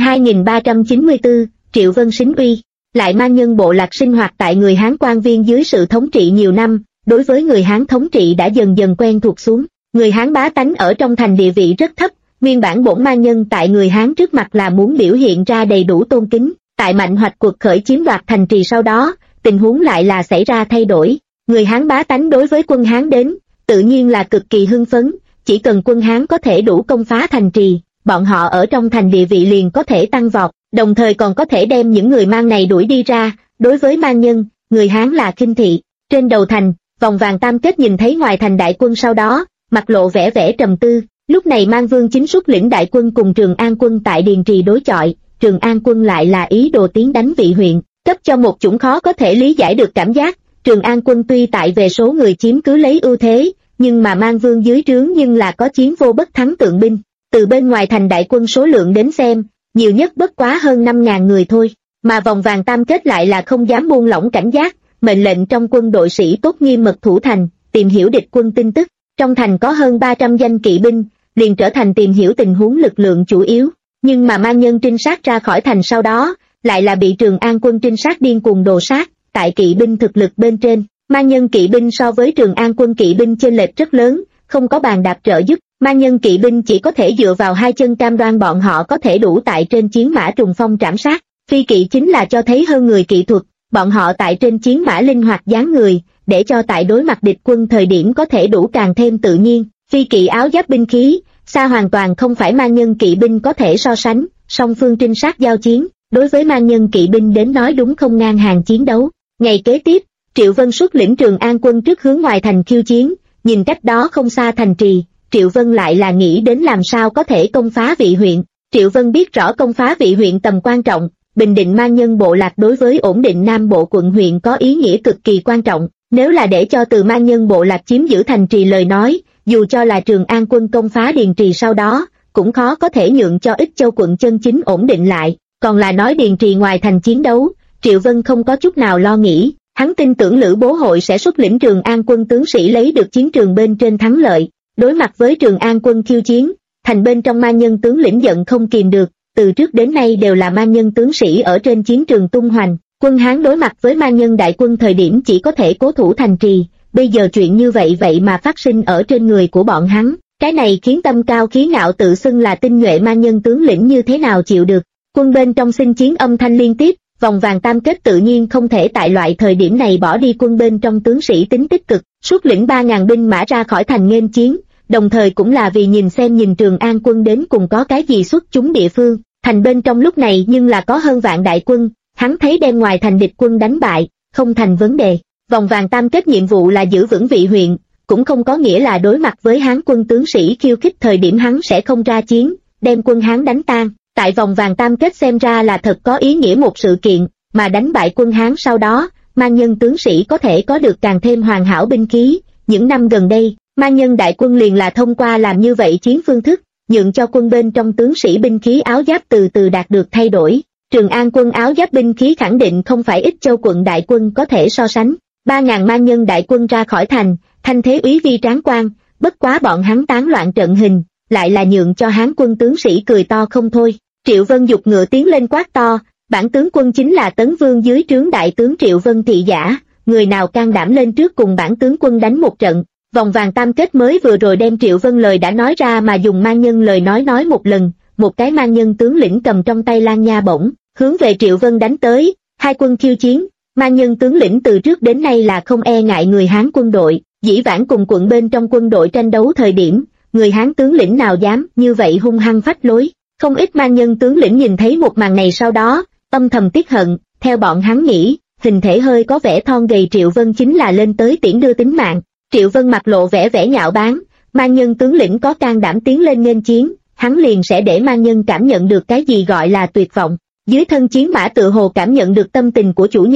2394, Triệu Vân xính uy. Lại mang nhân bộ lạc sinh hoạt tại người Hán quan viên dưới sự thống trị nhiều năm, đối với người Hán thống trị đã dần dần quen thuộc xuống. Người Hán bá tánh ở trong thành địa vị rất thấp, nguyên bản bổn mang nhân tại người Hán trước mặt là muốn biểu hiện ra đầy đủ tôn kính. Tại Mạnh Hoạch cuộc khởi chiếm đoạt thành trì sau đó, tình huống lại là xảy ra thay đổi. Người Hán bá tánh đối với quân Hán đến, tự nhiên là cực kỳ hưng phấn, chỉ cần quân Hán có thể đủ công phá thành trì, bọn họ ở trong thành địa vị liền có thể tăng vọt, đồng thời còn có thể đem những người mang này đuổi đi ra. Đối với mang nhân, người Hán là khinh thị. Trên đầu thành, Vòng Vàng Tam Kết nhìn thấy ngoài thành đại quân sau đó, mặt lộ vẻ trầm tư. Lúc này Mang Vương chính xuất lĩnh đại quân cùng Trường An quân tại Điền Trì đối chọi, Trường An quân lại là ý đồ tiến đánh vị huyện, cấp cho một chủng khó có thể lý giải được cảm giác. Trường An quân tuy tại về số người chiếm cứ lấy ưu thế, nhưng mà Mang Vương dưới trướng nhưng là có chiến vô bất thắng tượng binh. Từ bên ngoài thành đại quân số lượng đến xem, nhiều nhất bất quá hơn 5.000 người thôi, mà Vòng Vàng Tam Kết lại là không dám buông lỏng cảnh giác, mệnh lệnh trong quân đội sĩ tốt nghiêm mật thủ thành, tìm hiểu địch quân tin tức. Trong thành có hơn 300 danh kỵ binh, liền trở thành tìm hiểu tình huống lực lượng chủ yếu. Nhưng mà mang nhân trinh sát ra khỏi thành sau đó, lại là bị Trường An quân trinh sát điên cuồng đồ sát. Tại kỵ binh thực lực bên trên, mang nhân kỵ binh so với Trường An quân kỵ binh chênh lệch rất lớn, không có bàn đạp trợ giúp, mang nhân kỵ binh chỉ có thể dựa vào hai chân cam đoan bọn họ có thể đủ tại trên chiến mã trùng phong trảm sát. Phi kỵ chính là cho thấy hơn người kỵ thuật, bọn họ tại trên chiến mã linh hoạt dáng người, để cho tại đối mặt địch quân thời điểm có thể đủ càng thêm tự nhiên. Phi kỵ áo giáp binh khí, xa hoàn toàn không phải mang nhân kỵ binh có thể so sánh, song phương trinh sát giao chiến, đối với mang nhân kỵ binh đến nói đúng không ngang hàng chiến đấu. Ngày kế tiếp, Triệu Vân xuất lĩnh Trường An quân trước hướng ngoài thành khiêu chiến, nhìn cách đó không xa thành trì, Triệu Vân lại là nghĩ đến làm sao có thể công phá vị huyện. Triệu Vân biết rõ công phá vị huyện tầm quan trọng, bình định mang nhân bộ lạc đối với ổn định Nam Bộ quận huyện có ý nghĩa cực kỳ quan trọng. Nếu là để cho từ mang nhân bộ lạc chiếm giữ thành trì lời nói, dù cho là Trường An quân công phá Điền Trì sau đó, cũng khó có thể nhượng cho Ích Châu quận chân chính ổn định lại. Còn là nói Điền Trì ngoài thành chiến đấu, Triệu Vân không có chút nào lo nghĩ, hắn tin tưởng Lữ Bố Hội sẽ xuất lĩnh Trường An quân tướng sĩ lấy được chiến trường bên trên thắng lợi. Đối mặt với Trường An quân khiêu chiến, thành bên trong mang nhân tướng lĩnh giận không kìm được, từ trước đến nay đều là mang nhân tướng sĩ ở trên chiến trường tung hoành, quân Hán đối mặt với mang nhân đại quân thời điểm chỉ có thể cố thủ thành trì, bây giờ chuyện như vậy mà phát sinh ở trên người của bọn hắn, cái này khiến tâm cao khí ngạo tự xưng là tinh nhuệ mang nhân tướng lĩnh như thế nào chịu được. Quân bên trong xin chiến âm thanh liên tiếp, Vòng Vàng Tam Kết tự nhiên không thể tại loại thời điểm này bỏ đi quân bên trong tướng sĩ tính tích cực, xuất lĩnh 3.000 binh mã ra khỏi thành nghênh chiến, đồng thời cũng là vì nhìn Trường An quân đến cùng có cái gì xuất chúng địa phương. Thành bên trong lúc này nhưng là có hơn vạn đại quân, hắn thấy đem ngoài thành địch quân đánh bại, không thành vấn đề. Vòng Vàng Tam Kết nhiệm vụ là giữ vững vị huyện, cũng không có nghĩa là đối mặt với Hán quân tướng sĩ khiêu khích thời điểm hắn sẽ không ra chiến, đem quân Hán đánh tan. Tại Vòng Vàng Tam Kết xem ra là thật có ý nghĩa một sự kiện, mà đánh bại quân Hán sau đó, mang nhân tướng sĩ có thể có được càng thêm hoàn hảo binh khí. Những năm gần đây, mang nhân đại quân liền là thông qua làm như vậy chiến phương thức, nhượng cho quân bên trong tướng sĩ binh khí áo giáp từ từ đạt được thay đổi. Trường An quân áo giáp binh khí khẳng định không phải Ích Châu quận đại quân có thể so sánh. 3.000 mang nhân đại quân ra khỏi thành, thanh thế úy vi tráng quan, bất quá bọn hắn tán loạn trận hình, lại là nhượng cho Hán quân tướng sĩ cười to không thôi. Triệu Vân giục ngựa tiến lên quát to, bản tướng quân chính là Tấn Vương dưới trướng đại tướng Triệu Vân thị giả, người nào can đảm lên trước cùng bản tướng quân đánh một trận. Vòng Vàng Tam Kết mới vừa rồi đem Triệu Vân lời đã nói ra mà dùng mang nhân lời nói một lần, một cái mang nhân tướng lĩnh cầm trong tay lan nha bổng, hướng về Triệu Vân đánh tới. Hai quân khiêu chiến, mang nhân tướng lĩnh từ trước đến nay là không e ngại người Hán quân đội, dĩ vãng cùng quận bên trong quân đội tranh đấu thời điểm, người Hán tướng lĩnh nào dám như vậy hung hăng phách lối. Không ít mang nhân tướng lĩnh nhìn thấy một màn này sau đó, âm thầm tiếc hận, theo bọn hắn nghĩ, hình thể hơi có vẻ thon gầy Triệu Vân chính là lên tới tiễn đưa tính mạng. Triệu Vân mặt lộ vẻ nhạo báng, mang nhân tướng lĩnh có can đảm tiến lên nghênh chiến, hắn liền sẽ để mang nhân cảm nhận được cái gì gọi là tuyệt vọng. Dưới thân chiến mã tự hồ cảm nhận được tâm tình của chủ nhân,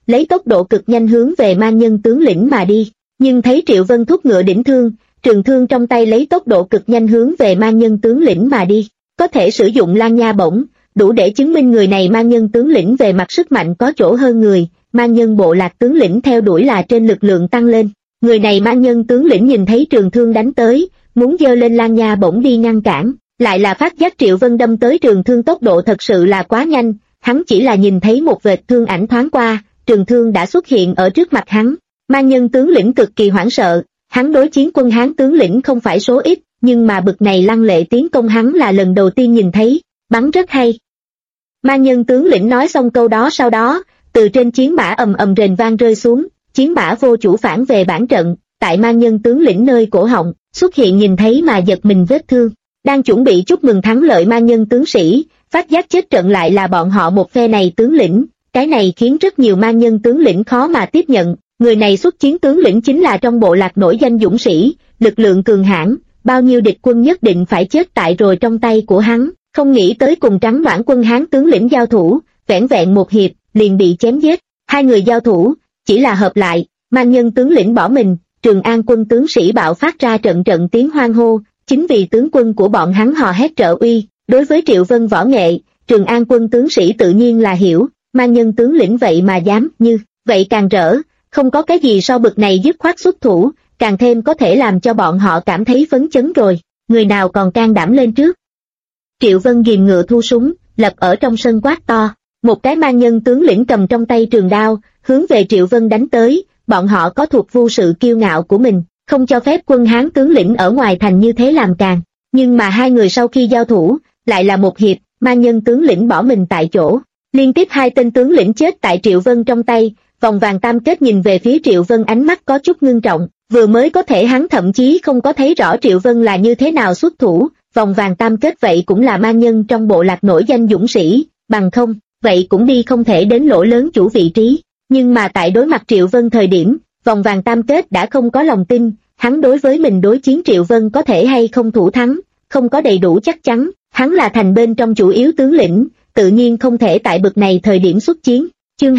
lấy tốc độ cực nhanh hướng về ma nhân tướng lĩnh mà đi. Nhưng thấy Triệu Vân thúc ngựa đỉnh thương, trường thương trong tay lấy tốc độ cực nhanh hướng về ma nhân tướng lĩnh mà đi. Có thể sử dụng Lan Nha bổng, đủ để chứng minh người này ma nhân tướng lĩnh về mặt sức mạnh có chỗ hơn người, ma nhân bộ lạc tướng lĩnh theo đuổi là trên lực lượng tăng lên. Người này ma nhân tướng lĩnh nhìn thấy trường thương đánh tới, muốn giơ lên Lan Nha bổng đi ngăn cản, lại là phát giác Triệu Vân đâm tới trường thương tốc độ thật sự là quá nhanh, hắn chỉ là nhìn thấy một vệt thương ảnh thoáng qua, trường thương đã xuất hiện ở trước mặt hắn. Ma nhân tướng lĩnh cực kỳ hoảng sợ, hắn đối chiến quân Hán tướng lĩnh không phải số ít, nhưng mà bực này lăng lệ tiến công hắn là lần đầu tiên nhìn thấy, bắn rất hay. Ma nhân tướng lĩnh nói xong câu đó sau đó, từ trên chiến mã ầm ầm rền vang rơi xuống, chiến mã vô chủ phản về bản trận, tại ma nhân tướng lĩnh nơi cổ họng, xuất hiện nhìn thấy mà giật mình vết thương. Đang chuẩn bị chúc mừng thắng lợi ma nhân tướng sĩ, phát giác chết trận lại là bọn họ một phe này tướng lĩnh, cái này khiến rất nhiều ma nhân tướng lĩnh khó mà tiếp nhận. Người này xuất chiến tướng lĩnh chính là trong bộ lạc nổi danh dũng sĩ, lực lượng cường hãn, bao nhiêu địch quân nhất định phải chết tại rồi trong tay của hắn, không nghĩ tới cùng trắng noãn quân Hán tướng lĩnh giao thủ, vẻn vẹn một hiệp, liền bị chém giết. Hai người giao thủ, chỉ là hợp lại, ma nhân tướng lĩnh bỏ mình, Trường An quân tướng sĩ bạo phát ra trận trận tiếng hoan hô, chính vì tướng quân của bọn hắn hò hét trợ uy. Đối với Triệu Vân võ nghệ, Trường An quân tướng sĩ tự nhiên là hiểu, ma nhân tướng lĩnh vậy mà dám như vậy càng rỡ. Không có cái gì so bực này dứt khoát xuất thủ, càng thêm có thể làm cho bọn họ cảm thấy phấn chấn rồi, người nào còn can đảm lên trước. Triệu Vân ghìm ngựa thu súng, lập ở trong sân quát to, một cái ma nhân tướng lĩnh cầm trong tay trường đao, hướng về Triệu Vân đánh tới, bọn họ có thuộc vu sự kiêu ngạo của mình, không cho phép quân Hán tướng lĩnh ở ngoài thành như thế làm càn. Nhưng mà hai người sau khi giao thủ, lại là một hiệp, ma nhân tướng lĩnh bỏ mình tại chỗ, liên tiếp hai tên tướng lĩnh chết tại Triệu Vân trong tay. Vòng vàng tam kết nhìn về phía Triệu Vân ánh mắt có chút ngưng trọng, vừa mới có thể hắn thậm chí không có thấy rõ Triệu Vân là như thế nào xuất thủ, vòng vàng tam kết vậy cũng là ma nhân trong bộ lạc nổi danh dũng sĩ, bằng không, vậy cũng đi không thể đến lỗ lớn chủ vị trí. Nhưng mà tại đối mặt Triệu Vân thời điểm, vòng vàng tam kết đã không có lòng tin, hắn đối với mình đối chiến Triệu Vân có thể hay không thủ thắng, không có đầy đủ chắc chắn, hắn là thành bên trong chủ yếu tướng lĩnh, tự nhiên không thể tại bực này thời điểm xuất chiến. Chương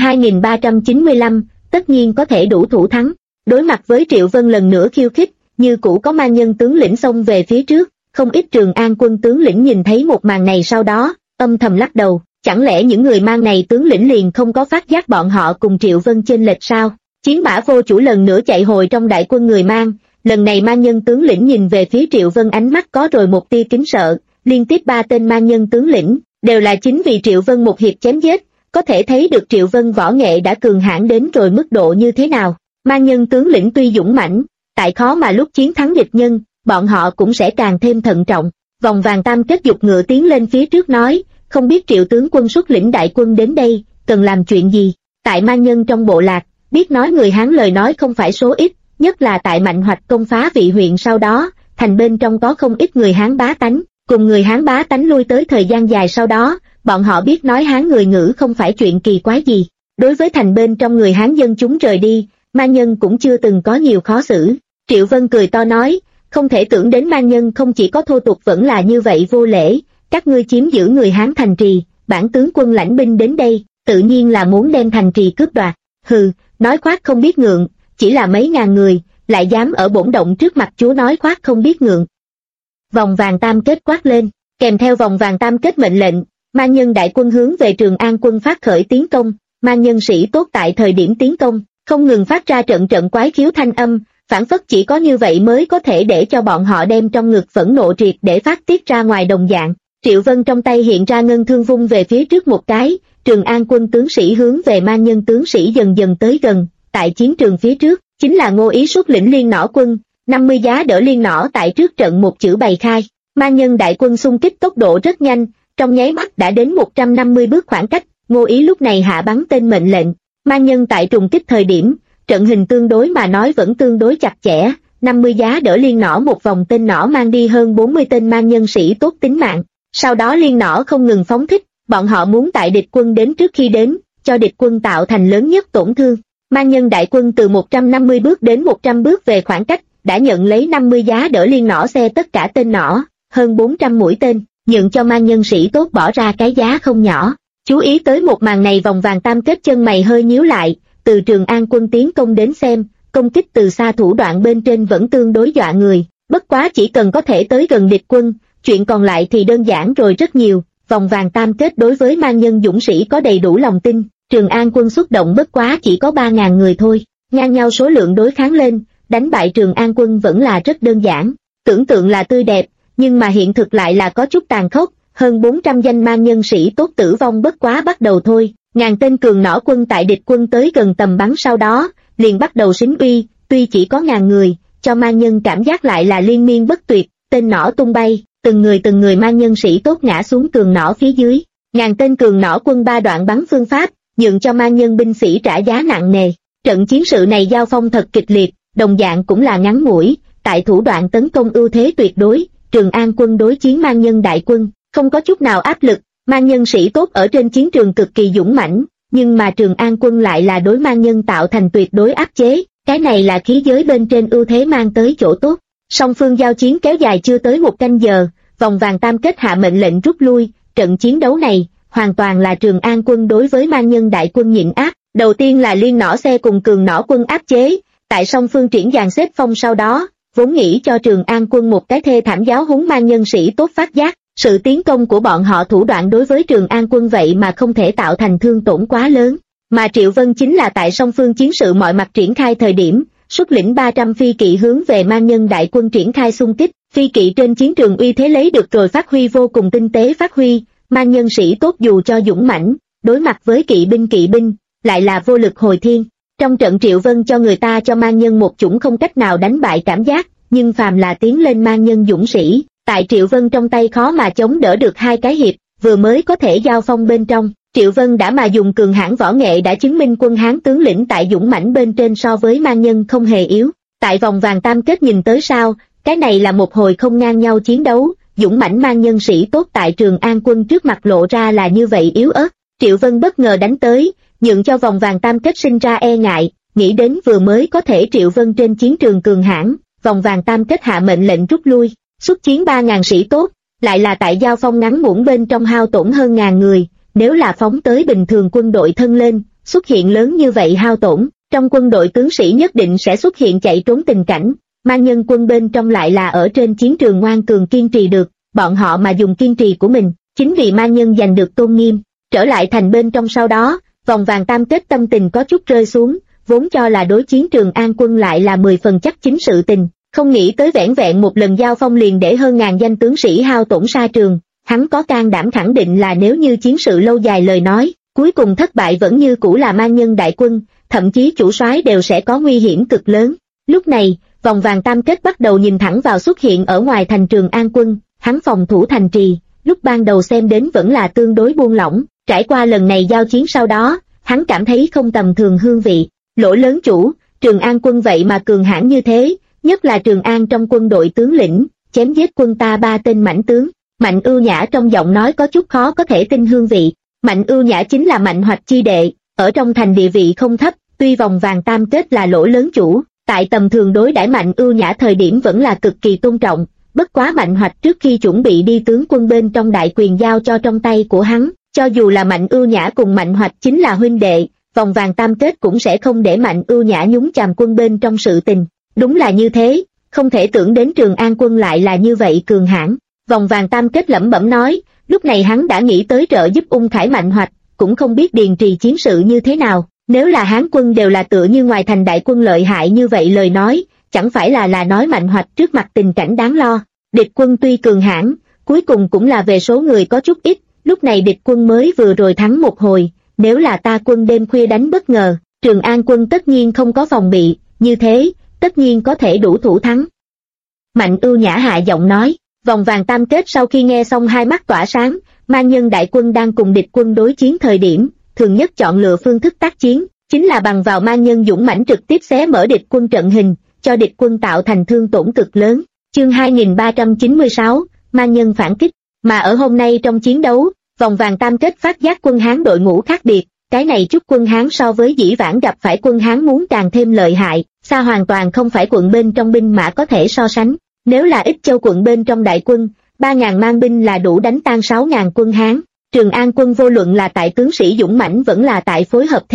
2395, tất nhiên có thể đủ thủ thắng. Đối mặt với Triệu Vân lần nữa khiêu khích, như cũ có ma nhân tướng lĩnh xông về phía trước, không ít Trường An quân tướng lĩnh nhìn thấy một màn này sau đó, âm thầm lắc đầu, chẳng lẽ những người mang này tướng lĩnh liền không có phát giác bọn họ cùng Triệu Vân chênh lệch sao? Chiến mã vô chủ lần nữa chạy hồi trong đại quân người mang, lần này ma nhân tướng lĩnh nhìn về phía Triệu Vân ánh mắt có rồi một tia kính sợ, liên tiếp ba tên ma nhân tướng lĩnh, đều là chính vì Triệu Vân một hiệp chém giết. Có thể thấy được Triệu Vân võ nghệ đã cường hãn đến rồi mức độ như thế nào. Ma nhân tướng lĩnh tuy dũng mãnh, tại khó mà lúc chiến thắng địch nhân, bọn họ cũng sẽ càng thêm thận trọng. Vòng vàng tam kết dục ngựa tiến lên phía trước nói, không biết Triệu tướng quân xuất lĩnh đại quân đến đây, cần làm chuyện gì. Tại ma nhân trong bộ lạc, biết nói người Hán lời nói không phải số ít, nhất là tại Mạnh Hoạch công phá vị huyện sau đó, thành bên trong có không ít người Hán bá tánh, cùng người Hán bá tánh lui tới thời gian dài sau đó. Bọn họ biết nói Hán người ngữ không phải chuyện kỳ quái gì. Đối với thành bên trong người Hán dân chúng rời đi, ma nhân cũng chưa từng có nhiều khó xử. Triệu Vân cười to nói, không thể tưởng đến ma nhân không chỉ có thô tục vẫn là như vậy vô lễ, các ngươi chiếm giữ người Hán thành trì, bản tướng quân lãnh binh đến đây, tự nhiên là muốn đem thành trì cướp đoạt. Hừ, nói khoác không biết ngượng, chỉ là mấy ngàn người, lại dám ở bổn động trước mặt chúa nói khoác không biết ngượng. Vòng vàng tam kết quát lên, kèm theo vòng vàng tam kết mệnh lệnh. Ma nhân đại quân hướng về Trường An quân phát khởi tiến công, ma nhân sĩ tốt tại thời điểm tiến công, không ngừng phát ra trận trận quái khiếu thanh âm, phản phất chỉ có như vậy mới có thể để cho bọn họ đem trong ngực phẫn nộ triệt để phát tiết ra ngoài đồng dạng. Triệu Vân trong tay hiện ra ngân thương vung về phía trước một cái, Trường An quân tướng sĩ hướng về ma nhân tướng sĩ dần dần tới gần, tại chiến trường phía trước, chính là Ngô Ý xuất lĩnh liên nỏ quân, 50 giá đỡ liên nỏ tại trước trận một chữ bày khai, ma nhân đại quân xung kích tốc độ rất nhanh. Trong nháy mắt đã đến 150 bước khoảng cách, Ngô Ý lúc này hạ bắn tên mệnh lệnh. Ma nhân tại trùng kích thời điểm, trận hình tương đối mà nói vẫn tương đối chặt chẽ, 50 giá đỡ liên nỏ một vòng tên nỏ mang đi hơn 40 tên ma nhân sĩ tốt tính mạng. Sau đó liên nỏ không ngừng phóng thích, bọn họ muốn tại địch quân đến trước khi đến, cho địch quân tạo thành lớn nhất tổn thương. Ma nhân đại quân từ 150 bước đến 100 bước về khoảng cách, đã nhận lấy 50 giá đỡ liên nỏ xe tất cả tên nỏ, hơn 400 mũi tên. Nhượng cho ma nhân sĩ tốt bỏ ra cái giá không nhỏ. Chú ý tới một màn này vòng vàng tam kết chân mày hơi nhíu lại, từ Trường An quân tiến công đến xem, công kích từ xa thủ đoạn bên trên vẫn tương đối dọa người, bất quá chỉ cần có thể tới gần địch quân, chuyện còn lại thì đơn giản rồi rất nhiều. Vòng vàng tam kết đối với mang nhân dũng sĩ có đầy đủ lòng tin, Trường An quân xuất động bất quá chỉ có 3.000 người thôi, ngang nhau số lượng đối kháng lên, đánh bại Trường An quân vẫn là rất đơn giản, tưởng tượng là tươi đẹp, nhưng mà hiện thực lại là có chút tàn khốc, hơn 400 danh mang nhân sĩ tốt tử vong bất quá bắt đầu thôi, ngàn tên cường nỏ quân tại địch quân tới gần tầm bắn sau đó, liền bắt đầu xính uy, tuy chỉ có 1.000 người, cho mang nhân cảm giác lại là liên miên bất tuyệt, tên nỏ tung bay, từng người mang nhân sĩ tốt ngã xuống cường nỏ phía dưới, ngàn tên cường nỏ quân ba đoạn bắn phương pháp, nhượng cho mang nhân binh sĩ trả giá nặng nề. Trận chiến sự này giao phong thật kịch liệt, đồng dạng cũng là ngắn ngủi, tại thủ đoạn tấn công ưu thế tuyệt đối, Trường An quân đối chiến mang nhân đại quân, không có chút nào áp lực, mang nhân sĩ tốt ở trên chiến trường cực kỳ dũng mãnh, nhưng mà Trường An quân lại là đối mang nhân tạo thành tuyệt đối áp chế, cái này là khí giới bên trên ưu thế mang tới chỗ tốt. Song phương giao chiến kéo dài chưa tới 1 canh giờ, vòng vàng tam kết hạ mệnh lệnh rút lui, trận chiến đấu này, hoàn toàn là Trường An quân đối với mang nhân đại quân nhịn áp, đầu tiên là liên nỏ xe cùng cường nỏ quân áp chế, tại song phương triển dàn xếp phong sau đó, vốn nghĩ cho Trường An quân một cái thê thảm giáo huấn mang nhân sĩ tốt phát giác, sự tiến công của bọn họ thủ đoạn đối với Trường An quân vậy mà không thể tạo thành thương tổn quá lớn, mà Triệu Vân chính là tại song phương chiến sự mọi mặt triển khai thời điểm, xuất lĩnh 300 phi kỵ hướng về mang nhân đại quân triển khai xung kích, phi kỵ trên chiến trường uy thế lấy được rồi phát huy vô cùng tinh tế phát huy, mang nhân sĩ tốt dù cho dũng mãnh, đối mặt với kỵ binh, lại là vô lực hồi thiên. Trong trận Triệu Vân cho người ta cho mang nhân một chủng không cách nào đánh bại cảm giác, nhưng phàm là tiến lên mang nhân dũng sĩ, tại Triệu Vân trong tay khó mà chống đỡ được 2 cái hiệp, vừa mới có thể giao phong bên trong, Triệu Vân đã mà dùng cường hãn võ nghệ đã chứng minh quân Hán tướng lĩnh tại dũng mãnh bên trên so với mang nhân không hề yếu. Tại vòng vàng tam kết nhìn tới sao, cái này là một hồi không ngang nhau chiến đấu, dũng mãnh mang nhân sĩ tốt tại Trường An quân trước mặt lộ ra là như vậy yếu ớt, Triệu Vân bất ngờ đánh tới, nhượng cho vòng vàng tam kết sinh ra e ngại, nghĩ đến vừa mới có thể Triệu Vân trên chiến trường cường hãn, vòng vàng tam kết hạ mệnh lệnh rút lui, xuất chiến 3.000 sĩ tốt, lại là tại giao phong ngắn ngủn bên trong hao tổn hơn 1.000 người, nếu là phóng tới bình thường quân đội thân lên, xuất hiện lớn như vậy hao tổn, trong quân đội tướng sĩ nhất định sẽ xuất hiện chạy trốn tình cảnh, mang nhân quân bên trong lại là ở trên chiến trường ngoan cường kiên trì được, bọn họ mà dùng kiên trì của mình, chính vì mang nhân giành được tôn nghiêm, trở lại thành bên trong sau đó, vòng vàng tam kết tâm tình có chút rơi xuống, vốn cho là đối chiến Trường An quân lại là 10 phần chắc chính sự tình, không nghĩ tới vẻn vẹn một lần giao phong liền để hơn 1.000 danh tướng sĩ hao tổn sa trường, hắn có can đảm khẳng định là nếu như chiến sự lâu dài lời nói, cuối cùng thất bại vẫn như cũ là mang nhân đại quân, thậm chí chủ soái đều sẽ có nguy hiểm cực lớn. Lúc này, vòng vàng tam kết bắt đầu nhìn thẳng vào xuất hiện ở ngoài thành Trường An quân, hắn phòng thủ thành trì, lúc ban đầu xem đến vẫn là tương đối buông lỏng, trải qua lần này giao chiến sau đó, hắn cảm thấy không tầm thường hương vị, lỗi lớn chủ, Trường An quân vậy mà cường hãn như thế, nhất là Trường An trong quân đội tướng lĩnh, chém giết quân ta 3 tên mãnh tướng. Mạnh Ưu Nhã trong giọng nói có chút khó có thể tin hương vị, Mạnh Ưu Nhã chính là Mạnh Hoạch chi đệ, ở trong thành địa vị không thấp, tuy vòng vàng tam kết là lỗ lớn chủ, tại tầm thường đối đãi Mạnh Ưu Nhã thời điểm vẫn là cực kỳ tôn trọng, bất quá Mạnh Hoạch trước khi chuẩn bị đi tướng quân bên trong đại quyền giao cho trong tay của hắn, cho dù là Mạnh Ưu Nhã cùng Mạnh Hoạch chính là huynh đệ, vòng vàng tam kết cũng sẽ không để Mạnh Ưu Nhã nhúng chàm quân bên trong sự tình, đúng là như thế, không thể tưởng đến Trường An quân lại là như vậy cường hãn. Vòng vàng tam kết lẩm bẩm nói, lúc này hắn đã nghĩ tới trợ giúp Ung Khải Mạnh Hoạch, cũng không biết điền trì chiến sự như thế nào, nếu là Hán quân đều là tựa như ngoài thành đại quân lợi hại như vậy lời nói, chẳng phải là nói Mạnh Hoạch trước mặt tình cảnh đáng lo, địch quân tuy cường hãn, cuối cùng cũng là về số người có chút ít, lúc này địch quân mới vừa rồi thắng một hồi, nếu là ta quân đêm khuya đánh bất ngờ, Trường An quân tất nhiên không có phòng bị, như thế, tất nhiên có thể đủ thủ thắng. Mạnh Ưu Nhã hạ giọng nói. Vòng vàng tam kết sau khi nghe xong hai mắt tỏa sáng, mang nhân đại quân đang cùng địch quân đối chiến thời điểm, thường nhất chọn lựa phương thức tác chiến, chính là bằng vào mang nhân dũng mãnh trực tiếp xé mở địch quân trận hình, cho địch quân tạo thành thương tổn cực lớn. Chương 2396, mang nhân phản kích, mà ở hôm nay trong chiến đấu, vòng vàng tam kết phát giác quân Hán đội ngũ khác biệt, cái này chút quân Hán so với dĩ vãng gặp phải quân Hán muốn càng thêm lợi hại, xa hoàn toàn không phải quận bên trong binh mã có thể so sánh. Nếu là Ích Châu quận bên trong đại quân, 3.000 mang binh là đủ đánh tan 6.000 quân Hán. Trường An quân vô luận là tại tướng sĩ dũng mãnh vẫn là tại phối hợp thêm,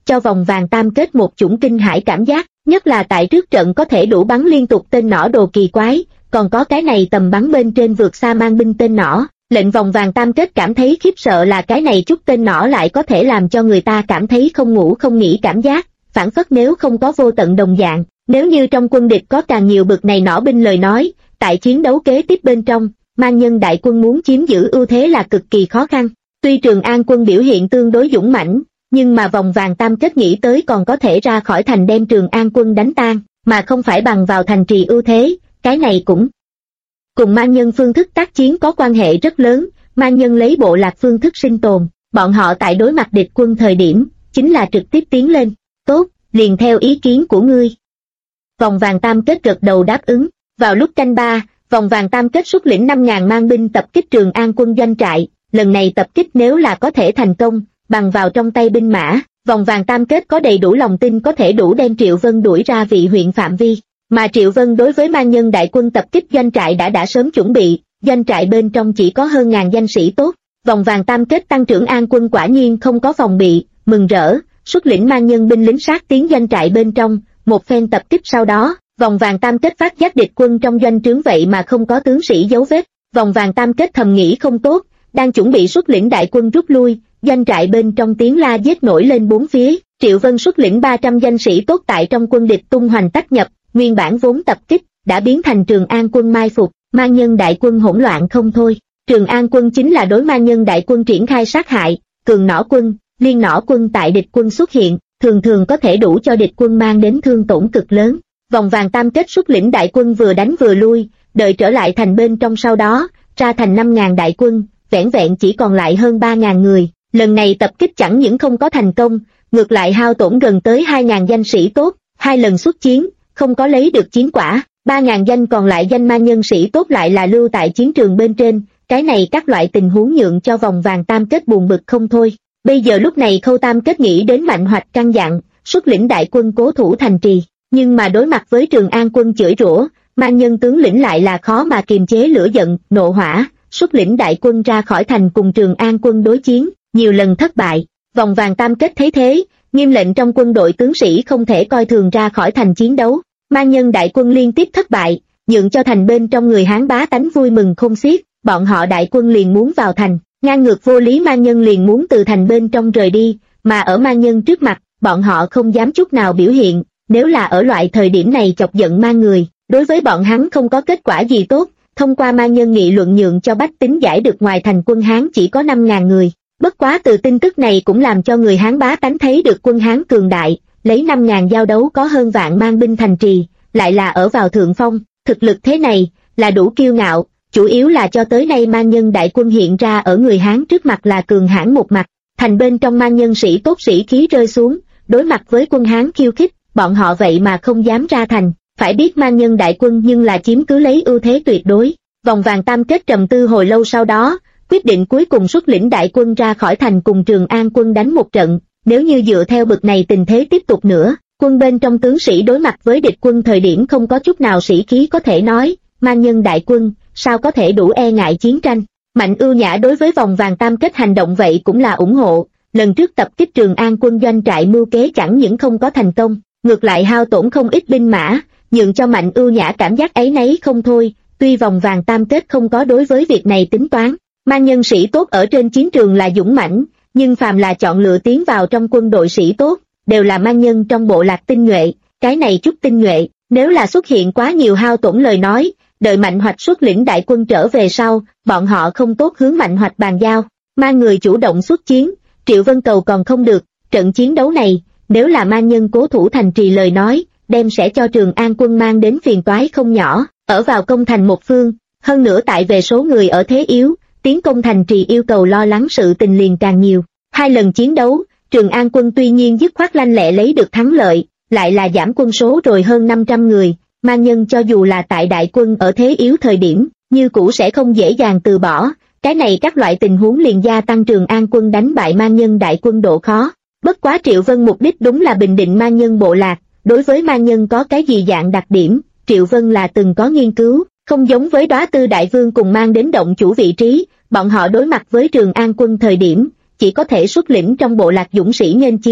cho vòng vàng tam kết một chủng kinh hãi cảm giác, nhất là tại trước trận có thể đủ bắn liên tục tên nỏ đồ kỳ quái, còn có cái này tầm bắn bên trên vượt xa mang binh tên nỏ. Lệnh vòng vàng tam kết cảm thấy khiếp sợ là cái này chút tên nỏ lại có thể làm cho người ta cảm thấy không ngủ không nghỉ cảm giác, phản phất nếu không có vô tận đồng dạng. Nếu như trong quân địch có càng nhiều bực này nỏ binh lời nói, tại chiến đấu kế tiếp bên trong, mang nhân đại quân muốn chiếm giữ ưu thế là cực kỳ khó khăn. Tuy Trường An quân biểu hiện tương đối dũng mãnh, nhưng mà vòng vàng tam kết nghĩ tới còn có thể ra khỏi thành đem Trường An quân đánh tan, mà không phải bằng vào thành trì ưu thế, cái này cũng cùng mang nhân phương thức tác chiến có quan hệ rất lớn. Mang nhân lấy bộ lạc phương thức sinh tồn, bọn họ tại đối mặt địch quân thời điểm, chính là trực tiếp tiến lên. Tốt, liền theo ý kiến của ngươi. Vòng vàng tam kết gật đầu đáp ứng. Vào lúc canh ba, vòng vàng tam kết xuất lĩnh 5.000 mang binh tập kích Trường An quân doanh trại. Lần này tập kích nếu là có thể thành công, bằng vào trong tay binh mã, vòng vàng tam kết có đầy đủ lòng tin có thể đủ đem Triệu Vân đuổi ra vị huyện phạm vi. Mà Triệu Vân đối với mang nhân đại quân tập kích doanh trại đã sớm chuẩn bị, doanh trại bên trong chỉ có hơn ngàn danh sĩ tốt. Vòng vàng tam kết tăng trưởng an quân quả nhiên không có phòng bị, mừng rỡ, xuất lĩnh mang nhân binh lính sát tiến doanh trại bên trong, một phen tập kích sau đó, vòng vàng tam kết phát giác địch quân trong doanh trướng vậy mà không có tướng sĩ dấu vết. Vòng vàng tam kết thầm nghĩ không tốt, đang chuẩn bị xuất lĩnh đại quân rút lui, doanh trại bên trong tiếng la giết nổi lên bốn phía. Triệu Vân xuất lĩnh 300 danh sĩ tốt tại trong quân địch tung hoành tách nhập, nguyên bản vốn tập kích đã biến thành Trường An quân mai phục, mang nhân đại quân hỗn loạn không thôi. Trường An quân chính là đối mang nhân đại quân triển khai sát hại, cường nỏ quân, liên nỏ quân tại địch quân xuất hiện, thường thường có thể đủ cho địch quân mang đến thương tổn cực lớn. Vòng vàng tam kết xuất lĩnh đại quân vừa đánh vừa lui, đợi trở lại thành bên trong sau đó, ra thành 5.000 đại quân, vẻn vẹn chỉ còn lại hơn 3.000 người. Lần này tập kích chẳng những không có thành công, ngược lại hao tổn gần tới 2.000 danh sĩ tốt, 2 lần xuất chiến, không có lấy được chiến quả, 3.000 danh còn lại danh ma nhân sĩ tốt lại là lưu tại chiến trường bên trên. Cái này các loại tình huống nhượng cho vòng vàng tam kết buồn bực không thôi. Bây giờ lúc này Khâu Tam Kết nghĩ đến Mạnh Hoạch căn dặn, xuất lĩnh đại quân cố thủ thành trì, nhưng mà đối mặt với Trường An quân chửi rủa, mang nhân tướng lĩnh lại là khó mà kiềm chế lửa giận, nộ hỏa, xuất lĩnh đại quân ra khỏi thành cùng Trường An quân đối chiến, nhiều lần thất bại. Vòng vàng tam kết thấy thế, nghiêm lệnh trong quân đội tướng sĩ không thể coi thường ra khỏi thành chiến đấu. Mang nhân đại quân liên tiếp thất bại, nhượng cho thành bên trong người Hán bá tánh vui mừng không xiết, bọn họ đại quân liền muốn vào thành, ngang ngược vô lý mang nhân liền muốn từ thành bên trong rời đi, mà ở mang nhân trước mặt, bọn họ không dám chút nào biểu hiện, nếu là ở loại thời điểm này chọc giận mang người, đối với bọn hắn không có kết quả gì tốt. Thông qua mang nhân nghị luận nhượng cho bách tính giải được ngoài thành quân Hán chỉ có 5.000 người. Bất quá từ tin tức này cũng làm cho người Hán bá tánh thấy được quân Hán cường đại, lấy 5.000 giao đấu có hơn vạn mang binh thành trì, lại là ở vào thượng phong, thực lực thế này, là đủ kiêu ngạo, chủ yếu là cho tới nay mang nhân đại quân hiện ra ở người Hán trước mặt là cường hãn một mặt, thành bên trong mang nhân sĩ tốt sĩ khí rơi xuống, đối mặt với quân Hán khiêu khích, bọn họ vậy mà không dám ra thành, phải biết mang nhân đại quân nhưng là chiếm cứ lấy ưu thế tuyệt đối. Vòng vàng tam kết trầm tư hồi lâu sau đó, quyết định cuối cùng xuất lĩnh đại quân ra khỏi thành cùng Trường An quân đánh một trận. Nếu như dựa theo bực này tình thế tiếp tục nữa, quân bên trong tướng sĩ đối mặt với địch quân thời điểm không có chút nào sĩ khí có thể nói, mang nhân đại quân, sao có thể đủ e ngại chiến tranh. Mạnh Ưu Nhã đối với vòng vàng tam kết hành động vậy cũng là ủng hộ, lần trước tập kích Trường An quân doanh trại mưu kế chẳng những không có thành công, ngược lại hao tổn không ít binh mã, nhượng cho Mạnh Ưu Nhã cảm giác áy náy không thôi. Tuy vòng vàng tam kết không có đối với việc này tính toán, mang nhân sĩ tốt ở trên chiến trường là dũng mãnh, nhưng phàm là chọn lựa tiến vào trong quân đội sĩ tốt, đều là mang nhân trong bộ lạc tinh nhuệ, cái này chút tinh nhuệ, nếu là xuất hiện quá nhiều hao tổn lời nói, đợi Mạnh Hoạch xuất lĩnh đại quân trở về sau, bọn họ không tốt hướng Mạnh Hoạch bàn giao, mang người chủ động xuất chiến, Triệu Vân cầu còn không được, trận chiến đấu này, nếu là mang nhân cố thủ thành trì lời nói, đem sẽ cho Trường An quân mang đến phiền toái không nhỏ, ở vào công thành một phương, hơn nữa tại về số người ở thế yếu, tiến công thành trì yêu cầu lo lắng sự tình liền càng nhiều. 2 lần chiến đấu, Trường An quân tuy nhiên dứt khoát lanh lẹ lấy được thắng lợi, lại là giảm quân số rồi hơn 500 người, mang nhân cho dù là tại đại quân ở thế yếu thời điểm, như cũ sẽ không dễ dàng từ bỏ, cái này các loại tình huống liền gia tăng Trường An quân đánh bại mang nhân đại quân độ khó. Bất quá Triệu Vân mục đích đúng là bình định mang nhân bộ lạc, đối với mang nhân có cái gì dạng đặc điểm, Triệu Vân là từng có nghiên cứu, không giống với Đóa Tư đại vương cùng mang đến động chủ vị trí, bọn họ đối mặt với Trường An quân thời điểm, chỉ có thể xuất lĩnh trong bộ lạc dũng sĩ nghênh chiến,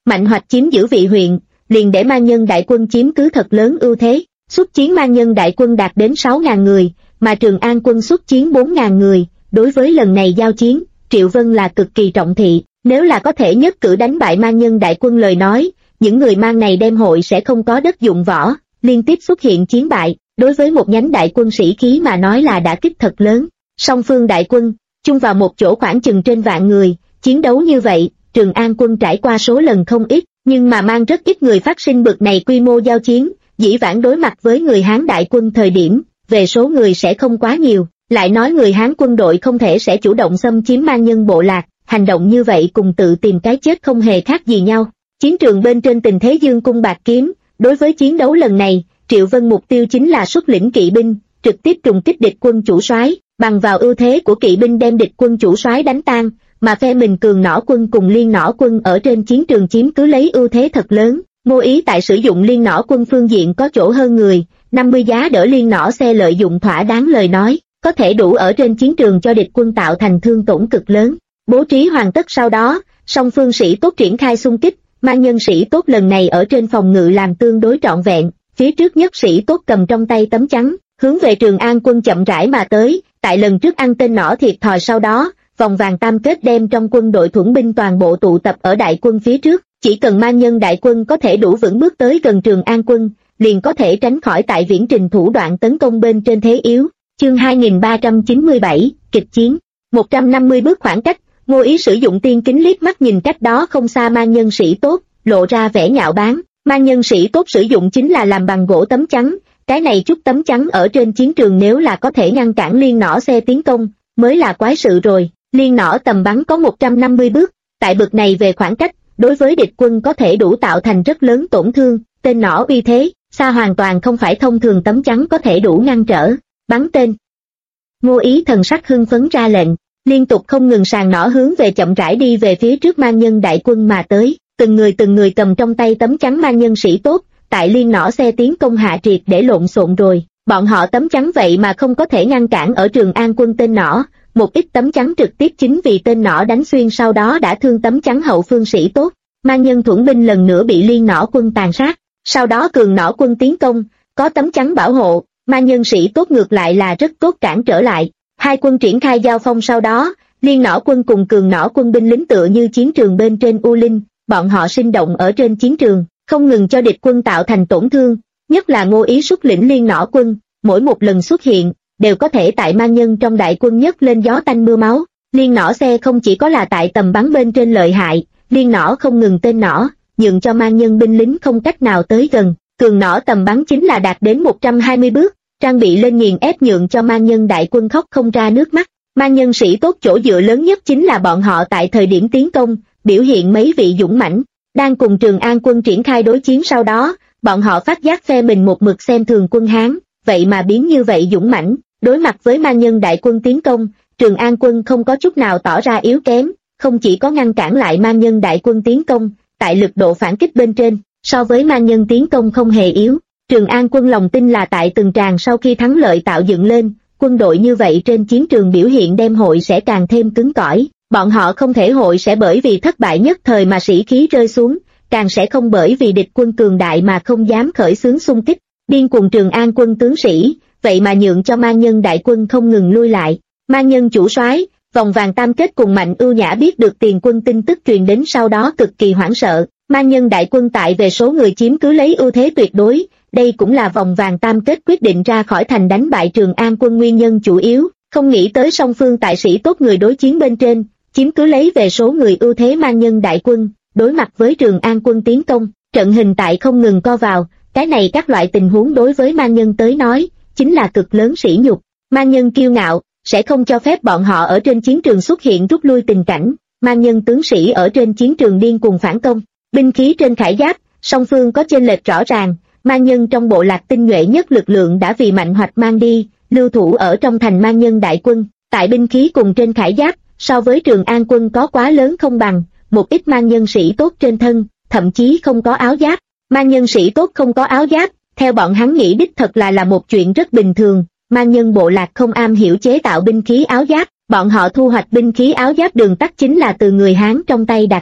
Mạnh Hoạch chiếm giữ vị huyện, liền để Man Nhân đại quân chiếm cứ thật lớn ưu thế. Xuất chiến Man Nhân đại quân đạt đến 6.000 người, mà Trường An quân xuất chiến 4.000 người. Đối với lần này giao chiến, Triệu Vân là cực kỳ trọng thị. Nếu là có thể nhất cử đánh bại Man Nhân đại quân lời nói, những người mang này đem hội sẽ không có đất dụng võ, liên tiếp xuất hiện chiến bại. Đối với một nhánh đại quân sĩ khí mà nói là đả kích thật lớn. Song phương đại quân chung vào một chỗ khoảng chừng trên vạn người, chiến đấu như vậy, Trường An quân trải qua số lần không ít, nhưng mà mang rất ít người phát sinh bực này quy mô giao chiến. Dĩ vãng đối mặt với người Hán đại quân thời điểm, về số người sẽ không quá nhiều, lại nói người Hán quân đội không thể sẽ chủ động xâm chiếm Man Nhân bộ lạc, hành động như vậy cùng tự tìm cái chết không hề khác gì nhau. Chiến trường bên trên tình thế dương cung bạc kiếm, đối với chiến đấu lần này, Triệu Vân mục tiêu chính là xuất lĩnh kỵ binh, trực tiếp trùng kích địch quân chủ soái, bằng vào ưu thế của kỵ binh đem địch quân chủ soái đánh tan, mà phe mình cường nỏ quân cùng liên nỏ quân ở trên chiến trường chiếm cứ lấy ưu thế thật lớn. Ngô Ý tại sử dụng liên nỏ quân phương diện có chỗ hơn người, 50 giá đỡ liên nỏ xe lợi dụng thỏa đáng lời nói, có thể đủ ở trên chiến trường cho địch quân tạo thành thương tổn cực lớn. Bố trí hoàn tất sau đó, song phương sĩ tốt triển khai xung kích, Man Nhân sĩ tốt lần này ở trên phòng ngự làm tương đối trọn vẹn, phía trước nhất sĩ tốt cầm trong tay tấm chắn, hướng về Trường An quân chậm rãi mà tới. Tại lần trước ăn tên nỏ thiệt thòi sau đó, vòng vàng tam kết đem trong quân đội thuẫn binh toàn bộ tụ tập ở đại quân phía trước, chỉ cần Man Nhân đại quân có thể đủ vững bước tới gần Trường An quân, liền có thể tránh khỏi tại viễn trình thủ đoạn tấn công bên trên thế yếu. Chương 2397, kịch chiến, 150 bước khoảng cách, Ngô Ý sử dụng tiên kính liếc mắt nhìn cách đó không xa Man Nhân sĩ tốt, lộ ra vẻ nhạo báng. Man Nhân sĩ tốt sử dụng chính là làm bằng gỗ tấm chắn, cái này chút tấm chắn ở trên chiến trường nếu là có thể ngăn cản liên nỏ xe tiến công, mới là quái sự rồi. Liên nỏ tầm bắn có 150 bước, tại bực này về khoảng cách, đối với địch quân có thể đủ tạo thành rất lớn tổn thương, tên nỏ uy thế, xa hoàn toàn không phải thông thường tấm chắn có thể đủ ngăn trở. Bắn tên. Ngô Ý thần sắc hưng phấn ra lệnh, liên tục không ngừng sàng nỏ hướng về chậm rãi đi về phía trước Man Nhân đại quân mà tới, từng người cầm trong tay tấm chắn Man Nhân sĩ tốt, tại liên nỏ xe tiến công hạ triệt để lộn xộn rồi, bọn họ tấm chắn vậy mà không có thể ngăn cản ở Trường An quân tên nỏ, một ít tấm chắn trực tiếp chính vì tên nỏ đánh xuyên sau đó đã thương tấm chắn hậu phương sĩ tốt. Man Nhân thuẫn binh lần nữa bị liên nỏ quân tàn sát, sau đó cường nỏ quân tiến công, có tấm chắn bảo hộ, Man Nhân sĩ tốt ngược lại là rất tốt cản trở lại. Hai quân triển khai giao phong sau đó, liên nỏ quân cùng cường nỏ quân binh lính tựa như chiến trường bên trên U Linh, bọn họ sinh động ở trên chiến trường, không ngừng cho địch quân tạo thành tổn thương, nhất là Ngô Ý xuất lĩnh liên nỏ quân, mỗi một lần xuất hiện, đều có thể tại Man Nhân trong đại quân nhấc lên gió tanh mưa máu. Liên nỏ xe không chỉ có là tại tầm bắn bên trên lợi hại, liên nỏ không ngừng tên nỏ, nhượng cho Man Nhân binh lính không cách nào tới gần, cường nỏ tầm bắn chính là đạt đến 120 bước, trang bị lên nghiền ép nhượng cho Man Nhân đại quân khóc không ra nước mắt. Man Nhân sĩ tốt chỗ dựa lớn nhất chính là bọn họ tại thời điểm tiến công, biểu hiện mấy vị dũng mãnh. Đang cùng Trường An quân triển khai đối chiến sau đó, bọn họ phát giác phe mình một mực xem thường quân Hán, vậy mà biến như vậy dũng mãnh, đối mặt với Man Nhân đại quân tiến công, Trường An quân không có chút nào tỏ ra yếu kém, không chỉ có ngăn cản lại Man Nhân đại quân tiến công, tại lực độ phản kích bên trên, so với Man Nhân tiến công không hề yếu. Trường An quân lòng tin là tại từng tràng sau khi thắng lợi tạo dựng lên, quân đội như vậy trên chiến trường biểu hiện đem hội sẽ càng thêm cứng cỏi, bọn họ không thể hội sẽ bởi vì thất bại nhất thời mà sĩ khí rơi xuống, càng sẽ không bởi vì địch quân cường đại mà không dám khởi xướng xung kích. Điên cuồng Trường An quân tướng sĩ, vậy mà nhượng cho Man Nhân đại quân không ngừng lui lại. Man Nhân chủ soái, vòng vàng tam kết cùng Mạnh Ưu Nhã biết được tiền quân tin tức truyền đến sau đó cực kỳ hoảng sợ, Man Nhân đại quân tại về số người chiếm cứ lấy ưu thế tuyệt đối, đây cũng là vòng vàng tam kết quyết định ra khỏi thành đánh bại Trường An quân nguyên nhân chủ yếu, không nghĩ tới song phương tại sĩ tốt người đối chiến bên trên, chiếm cứ lấy về số người ưu thế Man Nhân đại quân, đối mặt với Trường An quân tiến công, trận hình tại không ngừng co vào, cái này các loại tình huống đối với Man Nhân tới nói, chính là cực lớn sỉ nhục. Man Nhân kiêu ngạo, sẽ không cho phép bọn họ ở trên chiến trường xuất hiện rút lui tình cảnh, Man Nhân tướng sĩ ở trên chiến trường điên cuồng phản công, binh khí trên khải giáp, song phương có chênh lệch rõ ràng, Man Nhân trong bộ lạc tinh nhuệ nhất lực lượng đã vì Mạnh Hoạch mang đi, lưu thủ ở trong thành Man Nhân đại quân, tại binh khí cùng trên khải giáp, so với Trường An quân có quá lớn không bằng, một ít Man Nhân sĩ tốt trên thân, thậm chí không có áo giáp. Man Nhân sĩ tốt không có áo giáp, theo bọn hắn nghĩ đích thật là một chuyện rất bình thường, Man Nhân bộ lạc không am hiểu chế tạo binh khí áo giáp, bọn họ thu hoạch binh khí áo giáp đường tắt chính là từ người Hán trong tay đạt được.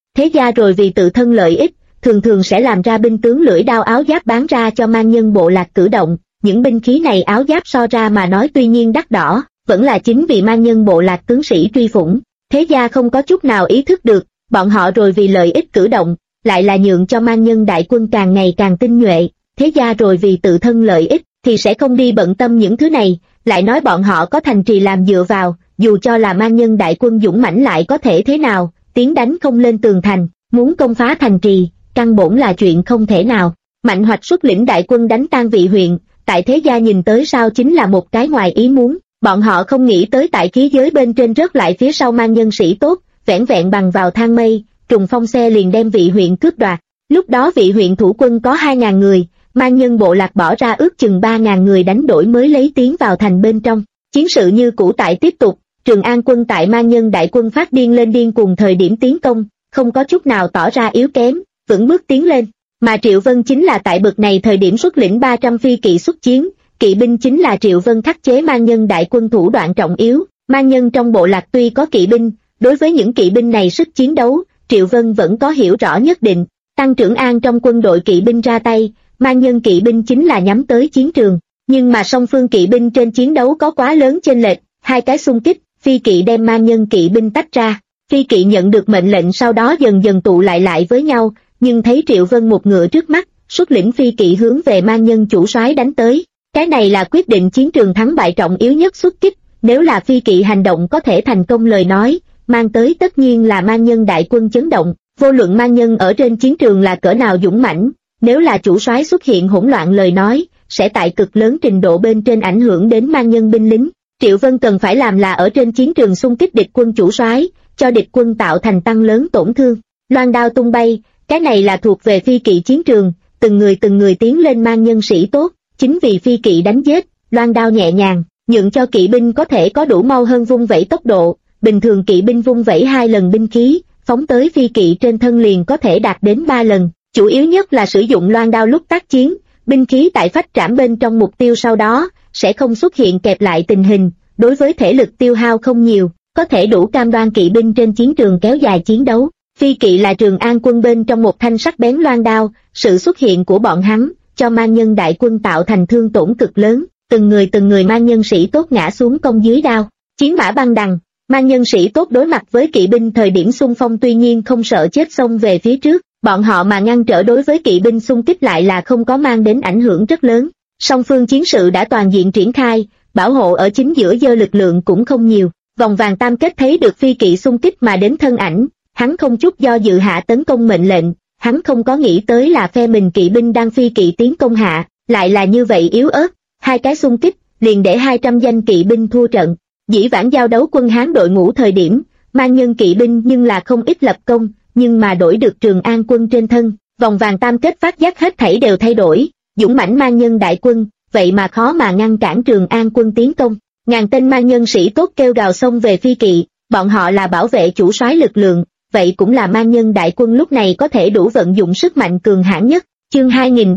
Thế gia rồi vì tự thân lợi ích, thường thường sẽ làm ra binh tướng lưỡi đao áo giáp bán ra cho man nhân bộ lạc cử động. Những binh khí này áo giáp so ra mà nói tuy nhiên đắt đỏ, vẫn là chính vì man nhân bộ lạc tướng sĩ truy phủng. Thế gia không có chút nào ý thức được, bọn họ rồi vì lợi ích cử động, lại là nhượng cho man nhân đại quân càng ngày càng tinh nhuệ. Thế gia rồi vì tự thân lợi ích, thì sẽ không đi bận tâm những thứ này, lại nói bọn họ có thành trì làm dựa vào, dù cho là man nhân đại quân dũng mãnh lại có thể thế nào, tiến đánh không lên tường thành, muốn công phá thành trì, căn bổn là chuyện không thể nào. Mạnh Hoạch xuất lĩnh đại quân đánh tan Vị huyện, tại thế gia nhìn tới sau chính là một cái ngoài ý muốn, bọn họ không nghĩ tới tại khí giới bên trên rớt lại phía sau man nhân sĩ tốt, vẻn vẹn bằng vào thang mây, trùng phong xe liền đem Vị huyện cướp đoạt. Lúc đó Vị huyện thủ quân có 2.000 người, man nhân bộ lạc bỏ ra ước chừng 3.000 người đánh đổi mới lấy tiến vào thành bên trong. Chiến sự như cũ tại tiếp tục, Trường An quân tại man nhân đại quân phát điên lên điên cùng thời điểm tiến công, không có chút nào tỏ ra yếu kém, vững bước tiến lên. Mà Triệu Vân chính là tại bực này thời điểm xuất lĩnh 300 phi kỵ xuất chiến, kỵ binh chính là Triệu Vân khắc chế man nhân đại quân thủ đoạn trọng yếu. Man nhân trong bộ lạc tuy có kỵ binh, đối với những kỵ binh này sức chiến đấu, Triệu Vân vẫn có hiểu rõ nhất định. Tăng Trưởng An trong quân đội kỵ binh ra tay, man nhân kỵ binh chính là nhắm tới chiến trường, nhưng mà song phương kỵ binh trên chiến đấu có quá lớn chênh lệch, hai cái xung kích, phi kỵ đem man nhân kỵ binh tách ra. Phi kỵ nhận được mệnh lệnh sau đó dần dần tụ lại với nhau, nhưng thấy Triệu Vân một ngựa trước mắt, xuất lĩnh phi kỵ hướng về man nhân chủ soái đánh tới. Cái này là quyết định chiến trường thắng bại trọng yếu nhất xuất kích, nếu là phi kỵ hành động có thể thành công lời nói, mang tới tất nhiên là man nhân đại quân chấn động, vô luận man nhân ở trên chiến trường là cỡ nào dũng mãnh, nếu là chủ soái xuất hiện hỗn loạn lời nói, sẽ tại cực lớn trình độ bên trên ảnh hưởng đến man nhân binh lính. Triệu Vân cần phải làm là ở trên chiến trường xung kích địch quân chủ soái, cho địch quân tạo thành tăng lớn tổn thương. Loan đao tung bay, cái này là thuộc về phi kỵ chiến trường, từng người tiến lên man nhân sĩ tốt, chính vì phi kỵ đánh giết, loan đao nhẹ nhàng, nhượng cho kỵ binh có thể có đủ mau hơn vung vẩy tốc độ, bình thường kỵ binh vung vẩy 2 lần binh khí, phóng tới phi kỵ trên thân liền có thể đạt đến 3 lần, chủ yếu nhất là sử dụng loan đao lúc tác chiến, binh khí tại phách trảm bên trong mục tiêu sau đó, sẽ không xuất hiện kẹp lại tình hình, đối với thể lực tiêu hao không nhiều, có thể đủ cam đoan kỵ binh trên chiến trường kéo dài chiến đấu. Phi kỵ là Trường An quân bên trong một thanh sắc bén loan đao, sự xuất hiện của bọn hắn, cho man nhân đại quân tạo thành thương tổn cực lớn, từng người man nhân sĩ tốt ngã xuống công dưới đao. Chiến mã băng đằng, man nhân sĩ tốt đối mặt với kỵ binh thời điểm xung phong tuy nhiên không sợ chết xông về phía trước, bọn họ mà ngăn trở đối với kỵ binh xung kích lại là không có mang đến ảnh hưởng rất lớn. Song phương chiến sự đã toàn diện triển khai, bảo hộ ở chính giữa giơ lực lượng cũng không nhiều. Vòng vàng tam kết thấy được phi kỵ xung kích mà đến thân ảnh, hắn không chút do dự hạ tấn công mệnh lệnh, hắn không có nghĩ tới là phe mình kỵ binh đang phi kỵ tiến công hạ, lại là như vậy yếu ớt, 2 cái xung kích, liền để 200 danh kỵ binh thua trận. Dĩ vãng giao đấu quân Hán đội ngũ thời điểm, man nhân kỵ binh nhưng là không ít lập công, nhưng mà đổi được Trường An quân trên thân, vòng vàng tam kết phát giác hết thảy đều thay đổi, dũng mãnh man nhân đại quân, vậy mà khó mà ngăn cản Trường An quân tiến công. Ngàn tên man nhân sĩ tốt kêu gào xông về phi kỵ, bọn họ là bảo vệ chủ soái lực lượng, vậy cũng là man nhân đại quân lúc này có thể đủ vận dụng sức mạnh cường hãn nhất. Chương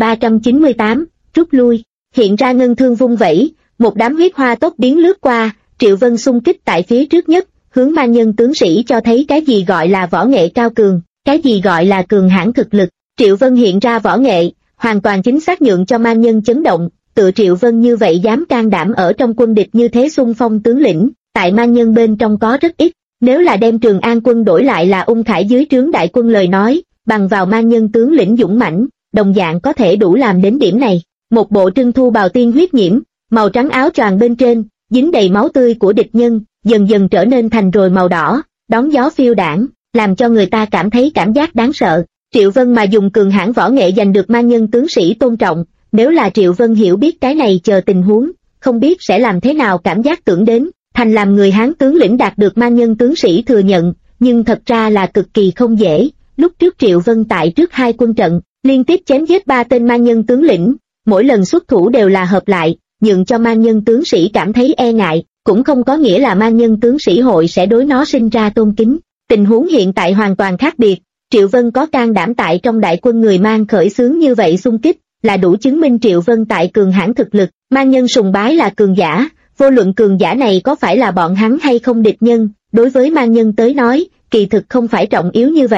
2398, rút lui, hiện ra ngân thương vung vẩy, một đám huyết hoa tốc biến lướt qua, Triệu Vân xung kích tại phía trước nhất, hướng man nhân tướng sĩ cho thấy cái gì gọi là võ nghệ cao cường, cái gì gọi là cường hãn thực lực. Triệu Vân hiện ra võ nghệ, hoàn toàn chính xác nhượng cho man nhân chấn động. Tự Triệu Vân như vậy dám can đảm ở trong quân địch như thế xung phong tướng lĩnh, tại man nhân bên trong có rất ít, nếu là đem Trường An quân đổi lại là Ung Khải dưới trướng đại quân lời nói, bằng vào man nhân tướng lĩnh dũng mãnh, đồng dạng có thể đủ làm đến điểm này. Một bộ trưng thu bào tiên huyết nhiễm, màu trắng áo choàng bên trên, dính đầy máu tươi của địch nhân, dần dần trở nên thành rồi màu đỏ, đón gió phiêu đãng, làm cho người ta cảm thấy cảm giác đáng sợ. Triệu Vân mà dùng cường hãn võ nghệ giành được man nhân tướng sĩ tôn trọng, nếu là Triệu Vân hiểu biết cái này chờ tình huống, không biết sẽ làm thế nào cảm giác tưởng đến, thành làm người Hán tướng lĩnh đạt được man nhân tướng sĩ thừa nhận, nhưng thật ra là cực kỳ không dễ. Lúc trước Triệu Vân tại trước 2 quân trận, liên tiếp chém giết 3 tên man nhân tướng lĩnh, mỗi lần xuất thủ đều là hợp lại, nhượng cho man nhân tướng sĩ cảm thấy e ngại, cũng không có nghĩa là man nhân tướng sĩ hội sẽ đối nó sinh ra tôn kính. Tình huống hiện tại hoàn toàn khác biệt, Triệu Vân có can đảm tại trong đại quân người Man khởi xướng như vậy xung kích, là đủ chứng minh Triệu Vân tại cường hãn thực lực. Man nhân sùng bái là cường giả, vô luận cường giả này có phải là bọn hắn hay không địch nhân, đối với man nhân tới nói, kỳ thực không phải trọng yếu như vậy.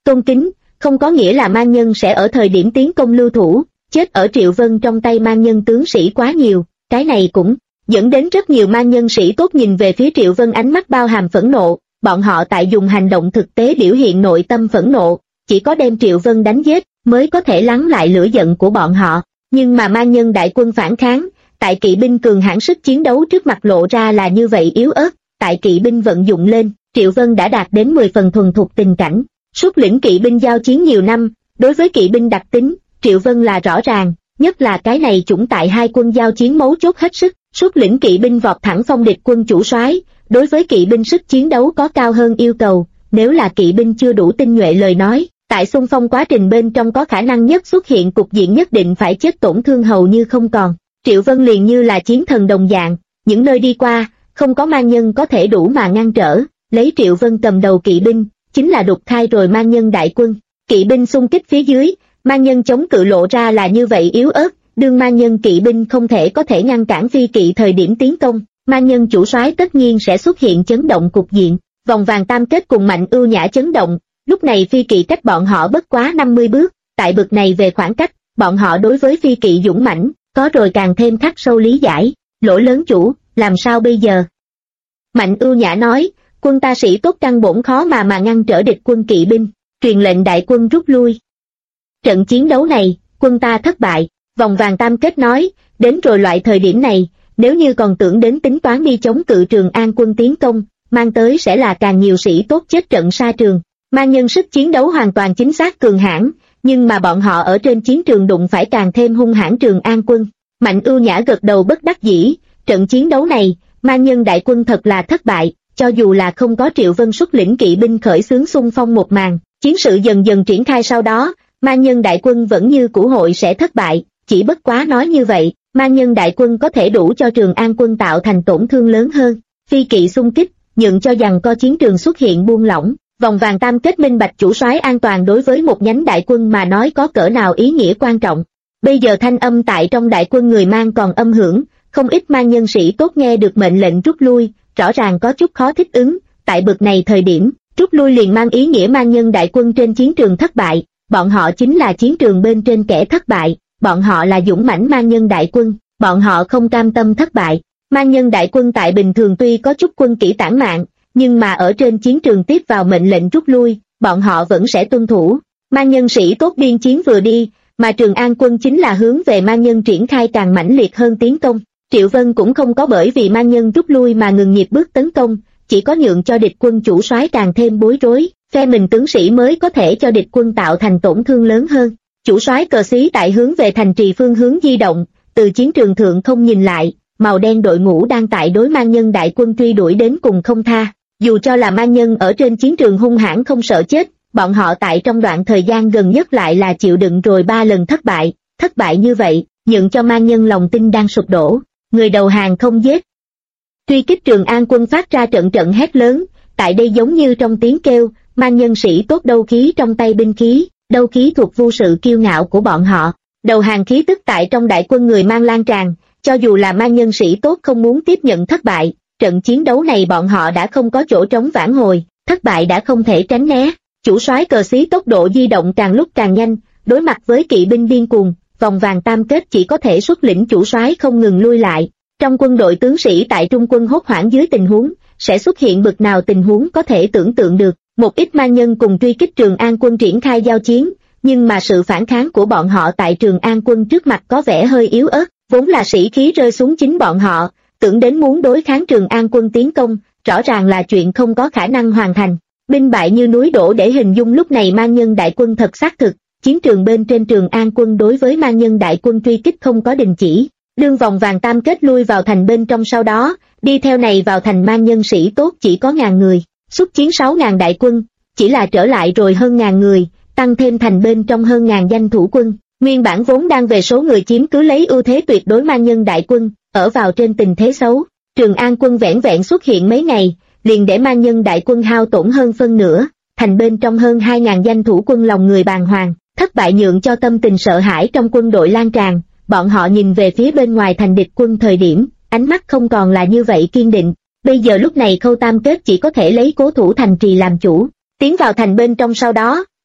Tôn kính, không có nghĩa là mang nhân sẽ ở thời điểm tiến công lưu thủ, chết ở Triệu Vân trong tay mang nhân tướng sĩ quá nhiều, cái này cũng dẫn đến rất nhiều mang nhân sĩ tốt nhìn về phía Triệu Vân ánh mắt bao hàm phẫn nộ, bọn họ tại dùng hành động thực tế biểu hiện nội tâm phẫn nộ, chỉ có đem Triệu Vân đánh giết mới có thể lắng lại lửa giận của bọn họ, nhưng mà mang nhân đại quân phản kháng, tại kỵ binh cường hãn sức chiến đấu trước mặt lộ ra là như vậy yếu ớt, tại kỵ binh vận dụng lên, Triệu Vân đã đạt đến 10 phần thuần thục tình cảnh, xuất lĩnh kỵ binh giao chiến nhiều năm, đối với kỵ binh đặc tính, Triệu Vân là rõ ràng, nhất là cái này chủng tại hai quân giao chiến mấu chốt hết sức, xuất lĩnh kỵ binh vọt thẳng phong địch quân chủ soái, đối với kỵ binh sức chiến đấu có cao hơn yêu cầu, nếu là kỵ binh chưa đủ tinh nhuệ lời nói, tại xung phong quá trình bên trong có khả năng nhất xuất hiện cục diện nhất định phải chết tổn thương hầu như không còn. Triệu Vân liền như là chiến thần đồng dạng, những nơi đi qua, không có mang nhân có thể đủ mà ngăn trở, lấy Triệu Vân cầm đầu kỵ binh, chính là đục khai rồi mang nhân đại quân. Kỵ binh xung kích phía dưới, mang nhân chống cự lộ ra là như vậy yếu ớt, đương mang nhân kỵ binh không thể có thể ngăn cản phi kỵ thời điểm tiến công, mang nhân chủ soái tất nhiên sẽ xuất hiện chấn động cục diện. Vòng vàng tam kết cùng Mạnh Ưu Nhã chấn động, lúc này phi kỵ cách bọn họ bất quá 50 bước, tại bực này về khoảng cách, bọn họ đối với phi kỵ dũng mãnh có rồi càng thêm khắc sâu lý giải. Lỗ lớn chủ, làm sao bây giờ? Mạnh Ưu Nhã nói, quân ta sĩ tốt căn bổn khó mà ngăn trở địch quân kỵ binh, truyền lệnh đại quân rút lui. Trận chiến đấu này, quân ta thất bại. Vòng vàng tam kết nói, đến rồi loại thời điểm này, nếu như còn tưởng đến tính toán đi chống cự Trường An quân tiến công, mang tới sẽ là càng nhiều sĩ tốt chết trận sa trường. Mang nhân sức chiến đấu hoàn toàn chính xác cường hãn, nhưng mà bọn họ ở trên chiến trường đụng phải càng thêm hung hãn Trường An quân. Mạnh Ưu Nhã gật đầu bất đắc dĩ, trận chiến đấu này, mang nhân đại quân thật là thất bại, cho dù là không có Triệu Vân xuất lĩnh kỵ binh khởi xướng xung phong một màn, chiến sự dần dần triển khai sau đó, mang nhân đại quân vẫn như cũ hội sẽ thất bại, chỉ bất quá nói như vậy, mang nhân đại quân có thể đủ cho Trường An quân tạo thành tổn thương lớn hơn. Phi kỵ xung kích, nhượng cho rằng co chiến trường xuất hiện buông lỏng, vòng vàng tam kết minh bạch chủ soái an toàn đối với một nhánh đại quân mà nói có cỡ nào ý nghĩa quan trọng. Bây giờ thanh âm tại trong đại quân người mang còn âm hưởng, không ít mang nhân sĩ tốt nghe được mệnh lệnh rút lui, rõ ràng có chút khó thích ứng, tại bực này thời điểm, rút lui liền mang ý nghĩa mang nhân đại quân trên chiến trường thất bại, bọn họ chính là chiến trường bên trên kẻ thất bại, bọn họ là dũng mãnh mang nhân đại quân, bọn họ không cam tâm thất bại. Mang nhân đại quân tại bình thường tuy có chút quân kỹ tản mạn, nhưng mà ở trên chiến trường tiếp vào mệnh lệnh rút lui, bọn họ vẫn sẽ tuân thủ. Mang nhân sĩ tốt biên chiến vừa đi, mà Trường An quân chính là hướng về mang nhân triển khai càng mãnh liệt hơn tiến công. Triệu Vân cũng không có bởi vì mang nhân rút lui mà ngừng nhịp bước tấn công, chỉ có nhượng cho địch quân chủ soái càng thêm bối rối, phe mình tướng sĩ mới có thể cho địch quân tạo thành tổn thương lớn hơn. Chủ soái cờ xí tại hướng về thành trì phương hướng di động, từ chiến trường thượng không nhìn lại, màu đen đội ngũ đang tại đối mang nhân đại quân truy đuổi đến cùng không tha. Dù cho là mang nhân ở trên chiến trường hung hãn không sợ chết, bọn họ tại trong đoạn thời gian gần nhất lại là chịu đựng rồi 3 lần thất bại như vậy, nhượng cho mang nhân lòng tin đang sụp đổ, người đầu hàng không giết. Truy kích Trường An quân phát ra trận trận hét lớn, tại đây giống như trong tiếng kêu, mang nhân sĩ tốt đấu khí trong tay binh khí, đấu khí thuộc vô sự kiêu ngạo của bọn họ, đầu hàng khí tức tại trong đại quân người mang lan tràn, cho dù là mang nhân sĩ tốt không muốn tiếp nhận thất bại, trận chiến đấu này bọn họ đã không có chỗ trống vãn hồi, thất bại đã không thể tránh né. Chủ soái cờ xí tốc độ di động càng lúc càng nhanh, đối mặt với kỵ binh điên cuồng, vòng vàng tam kết chỉ có thể xuất lĩnh chủ soái không ngừng lui lại. Trong quân đội tướng sĩ tại trung quân hốt hoảng dưới tình huống, sẽ xuất hiện bực nào tình huống có thể tưởng tượng được. Một ít mang nhân cùng truy kích Trường An quân triển khai giao chiến, nhưng mà sự phản kháng của bọn họ tại Trường An quân trước mặt có vẻ hơi yếu ớt, vốn là sĩ khí rơi xuống chính bọn họ, tưởng đến muốn đối kháng Trường An quân tiến công, rõ ràng là chuyện không có khả năng hoàn thành. Binh bại như núi đổ để hình dung lúc này mang nhân đại quân thật xác thực, chiến trường bên trên Trường An quân đối với mang nhân đại quân truy kích không có đình chỉ. Đương vòng vàng tam kết lui vào thành bên trong sau đó, đi theo này vào thành mang nhân sĩ tốt chỉ có 1000 người, xuất chiến 6000 đại quân, chỉ là trở lại rồi hơn 1000 người, tăng thêm thành bên trong hơn 1000 danh thủ quân, nguyên bản vốn đang về số người chiếm cứ lấy ưu thế tuyệt đối mang nhân đại quân, ở vào trên tình thế xấu. Trường An quân vẻn vẹn xuất hiện mấy ngày, liền để mang nhân đại quân hao tổn hơn phân nửa, thành bên trong hơn 2000 danh thủ quân lòng người bàng hoàng, thất bại nhượng cho tâm tình sợ hãi trong quân đội lan tràn. Bọn họ nhìn về phía bên ngoài thành địch quân thời điểm, ánh mắt không còn là như vậy kiên định. Bây giờ lúc này Khâu Tam Kết chỉ có thể lấy cố thủ thành trì làm chủ. Tiến vào thành bên trong sau đó,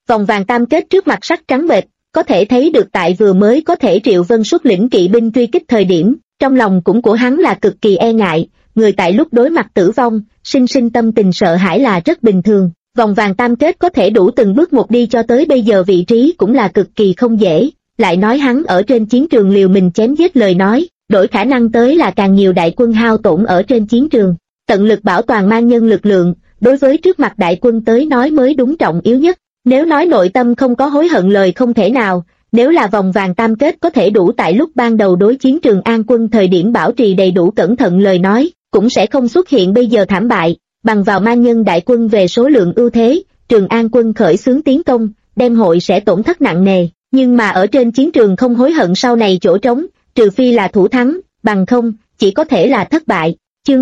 Vòng vàng tam kết trước mặt sắc trắng bệch, có thể thấy được tại vừa mới có thể Triệu Vân xuất lĩnh kỵ binh truy kích thời điểm, trong lòng cũng của hắn là cực kỳ e ngại, người tại lúc đối mặt tử vong, sinh tâm tình sợ hãi là rất bình thường. Vòng vàng tam kết có thể đủ từng bước một đi cho tới bây giờ vị trí cũng là cực kỳ không dễ, lại nói hắn ở trên chiến trường liều mình chém giết lời nói, đổi khả năng tới là càng nhiều đại quân hao tổn ở trên chiến trường. Tận lực bảo toàn man nhân lực lượng, đối với trước mặt đại quân tới nói mới đúng trọng yếu nhất. Nếu nói nội tâm không có hối hận lời không thể nào, nếu là vòng vàng tam kết có thể đủ tại lúc ban đầu đối chiến Trường An quân thời điểm bảo trì đầy đủ cẩn thận lời nói, cũng sẽ không xuất hiện bây giờ thảm bại, bằng vào man nhân đại quân về số lượng ưu thế, Trường An quân khởi xướng tiến công, đem hội sẽ tổn thất nặng nề, nhưng mà ở trên chiến trường không hối hận sau này chỗ trống, trừ phi là thủ thắng, bằng không, chỉ có thể là thất bại. Chương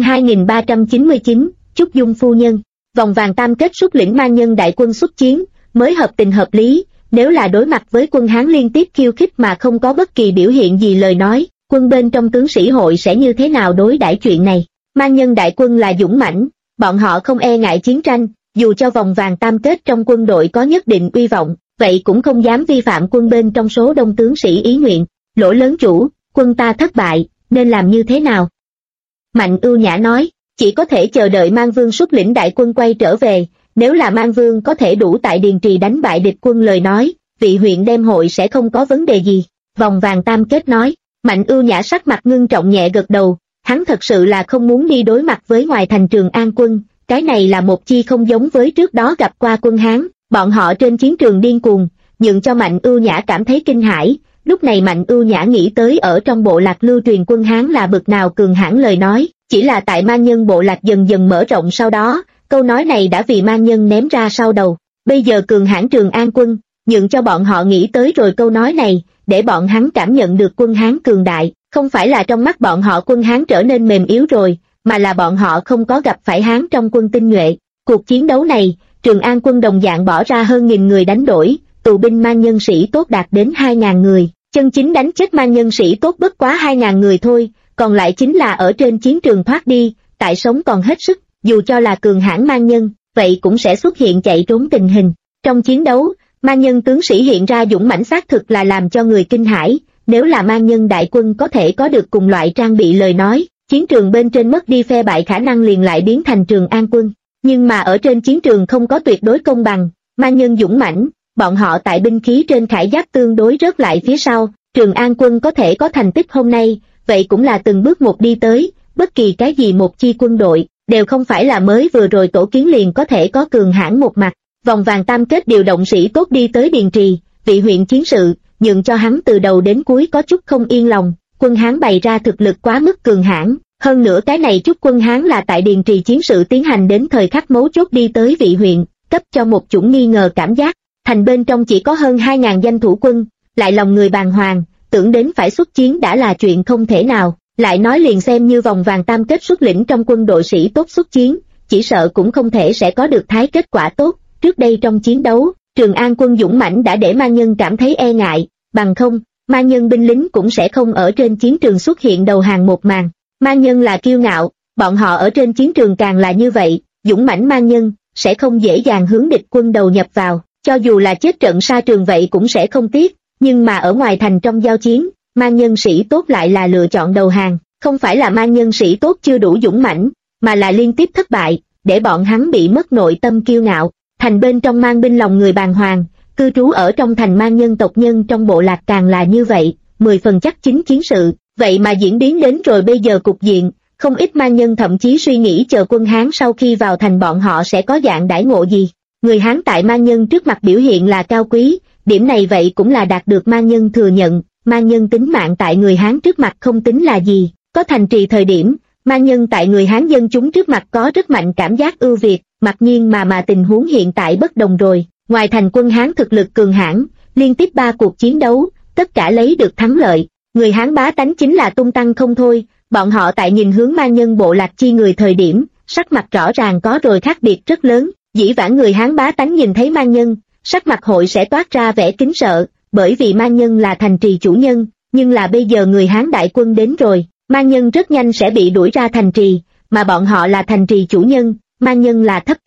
2399, Trúc Dung phu nhân, vòng vàng tam kết xuất lĩnh man nhân đại quân xuất chiến, mới hợp tình hợp lý, nếu là đối mặt với quân Hán liên tiếp khiêu khích mà không có bất kỳ biểu hiện gì lời nói, quân bên trong tướng sĩ hội sẽ như thế nào đối đãi chuyện này. Man nhân đại quân là dũng mãnh, bọn họ không e ngại chiến tranh, dù cho vòng vàng tam kết trong quân đội có nhất định uy vọng, vậy cũng không dám vi phạm quân bên trong số đông tướng sĩ ý nguyện. Lỗ lớn chủ, quân ta thất bại, nên làm như thế nào? Mạnh Ưu Nhã nói, chỉ có thể chờ đợi Man Vương xuất lĩnh đại quân quay trở về, nếu là Man Vương có thể đủ tại Điền Trì đánh bại địch quân lời nói, vị huyện đem hội sẽ không có vấn đề gì. Vòng vàng tam kết nói, Mạnh Ưu Nhã sắc mặt ngưng trọng nhẹ gật đầu, hắn thật sự là không muốn đi đối mặt với ngoài thành Trường An quân, cái này là một chi không giống với trước đó gặp qua quân Hán, bọn họ trên chiến trường điên cuồng, nhượng cho Mạnh Ưu Nhã cảm thấy kinh hãi. Lúc này Mạnh Ưu Nhã nghĩ tới ở trong bộ lạc lưu truyền quân Hán là bực nào cường hãn lời nói, chỉ là tại man nhân bộ lạc dần dần mở rộng sau đó, câu nói này đã vì man nhân ném ra sau đầu. Bây giờ cường hãn Trường An quân, nhượng cho bọn họ nghĩ tới rồi câu nói này, để bọn hắn cảm nhận được quân Hán cường đại, không phải là trong mắt bọn họ quân Hán trở nên mềm yếu rồi, mà là bọn họ không có gặp phải Hán trong quân tinh nhuệ. Cuộc chiến đấu này, Trường An quân đồng dạng bỏ ra hơn 1000 người đánh đổi, tù binh man nhân sĩ tốt đạt đến 2000 người, chân chính đánh chết man nhân sĩ tốt bất quá 2000 người thôi, còn lại chính là ở trên chiến trường thoát đi, tại sống còn hết sức, dù cho là cường hãn man nhân, vậy cũng sẽ xuất hiện chạy trốn tình hình. Trong chiến đấu, man nhân tướng sĩ hiện ra dũng mãnh xác thực là làm cho người kinh hãi, nếu là man nhân đại quân có thể có được cùng loại trang bị lời nói, chiến trường bên trên mất đi phe bại khả năng liền lại biến thành Trường An quân. Nhưng mà ở trên chiến trường không có tuyệt đối công bằng, man nhân dũng mãnh, bọn họ tại binh khí trên khải giáp tương đối rớt lại phía sau, Trường An quân có thể có thành tích hôm nay, vậy cũng là từng bước một đi tới, bất kỳ cái gì một chi quân đội, đều không phải là mới vừa rồi tổ kiến liền có thể có cường hãn một mặt. Vòng vàng tam kết điều động sĩ tốt đi tới Điền Trì, vị huyện chiến sự, nhượng cho hắn từ đầu đến cuối có chút không yên lòng, quân Hán bày ra thực lực quá mức cường hãn, hơn nữa cái này chút quân Hán là tại Điền Trì chiến sự tiến hành đến thời khắc mấu chốt đi tới vị huyện, cấp cho một chủng nghi ngờ cảm giác, thành bên trong chỉ có hơn 2000 danh thủ quân, lại lòng người bàng hoàng, tưởng đến phải xuất chiến đã là chuyện không thể nào, lại nói liền xem như vòng vàng tam kết xuất lĩnh trong quân đội sĩ tốt xuất chiến, chỉ sợ cũng không thể sẽ có được thái kết quả tốt. Trước đây trong chiến đấu, Trường An quân dũng mãnh đã để man nhân cảm thấy e ngại, bằng không, man nhân binh lính cũng sẽ không ở trên chiến trường xuất hiện đầu hàng một màn. Man nhân là kiêu ngạo, bọn họ ở trên chiến trường càng là như vậy, dũng mãnh man nhân sẽ không dễ dàng hướng địch quân đầu nhập vào, cho dù là chết trận sa trường vậy cũng sẽ không tiếc, nhưng mà ở ngoài thành trong giao chiến, man nhân sĩ tốt lại là lựa chọn đầu hàng, không phải là man nhân sĩ tốt chưa đủ dũng mãnh, mà là liên tiếp thất bại, để bọn hắn bị mất nội tâm kiêu ngạo. Thành bên trong man binh lòng người bàng hoàng, cư trú ở trong thành man nhân tộc nhân trong bộ lạc càng là như vậy, 10 phần chắc chính chiến sự, vậy mà diễn biến đến rồi bây giờ cục diện, không ít man nhân thậm chí suy nghĩ chờ quân Hán sau khi vào thành bọn họ sẽ có dạng đãi ngộ gì. Người Hán tại man nhân trước mặt biểu hiện là cao quý, điểm này vậy cũng là đạt được man nhân thừa nhận, man nhân tính mạng tại người Hán trước mặt không tính là gì, có thành trì thời điểm, man nhân tại người Hán dân chúng trước mặt có rất mạnh cảm giác ưu việt, mặc nhiên mà tình huống hiện tại bất đồng rồi, ngoài thành quân Hán thực lực cường hãn, liên tiếp 3 cuộc chiến đấu, tất cả lấy được thắng lợi, người Hán bá tánh chính là tung tăng không thôi, bọn họ tại nhìn hướng man nhân bộ lạc chi người thời điểm, sắc mặt rõ ràng có rồi khác biệt rất lớn, dĩ vãng người Hán bá tánh nhìn thấy man nhân, sắc mặt hội sẽ toát ra vẻ kính sợ, bởi vì man nhân là thành trì chủ nhân, nhưng là bây giờ người Hán đại quân đến rồi, man nhân rất nhanh sẽ bị đuổi ra thành trì, mà bọn họ là thành trì chủ nhân, man nhân là thấp kém,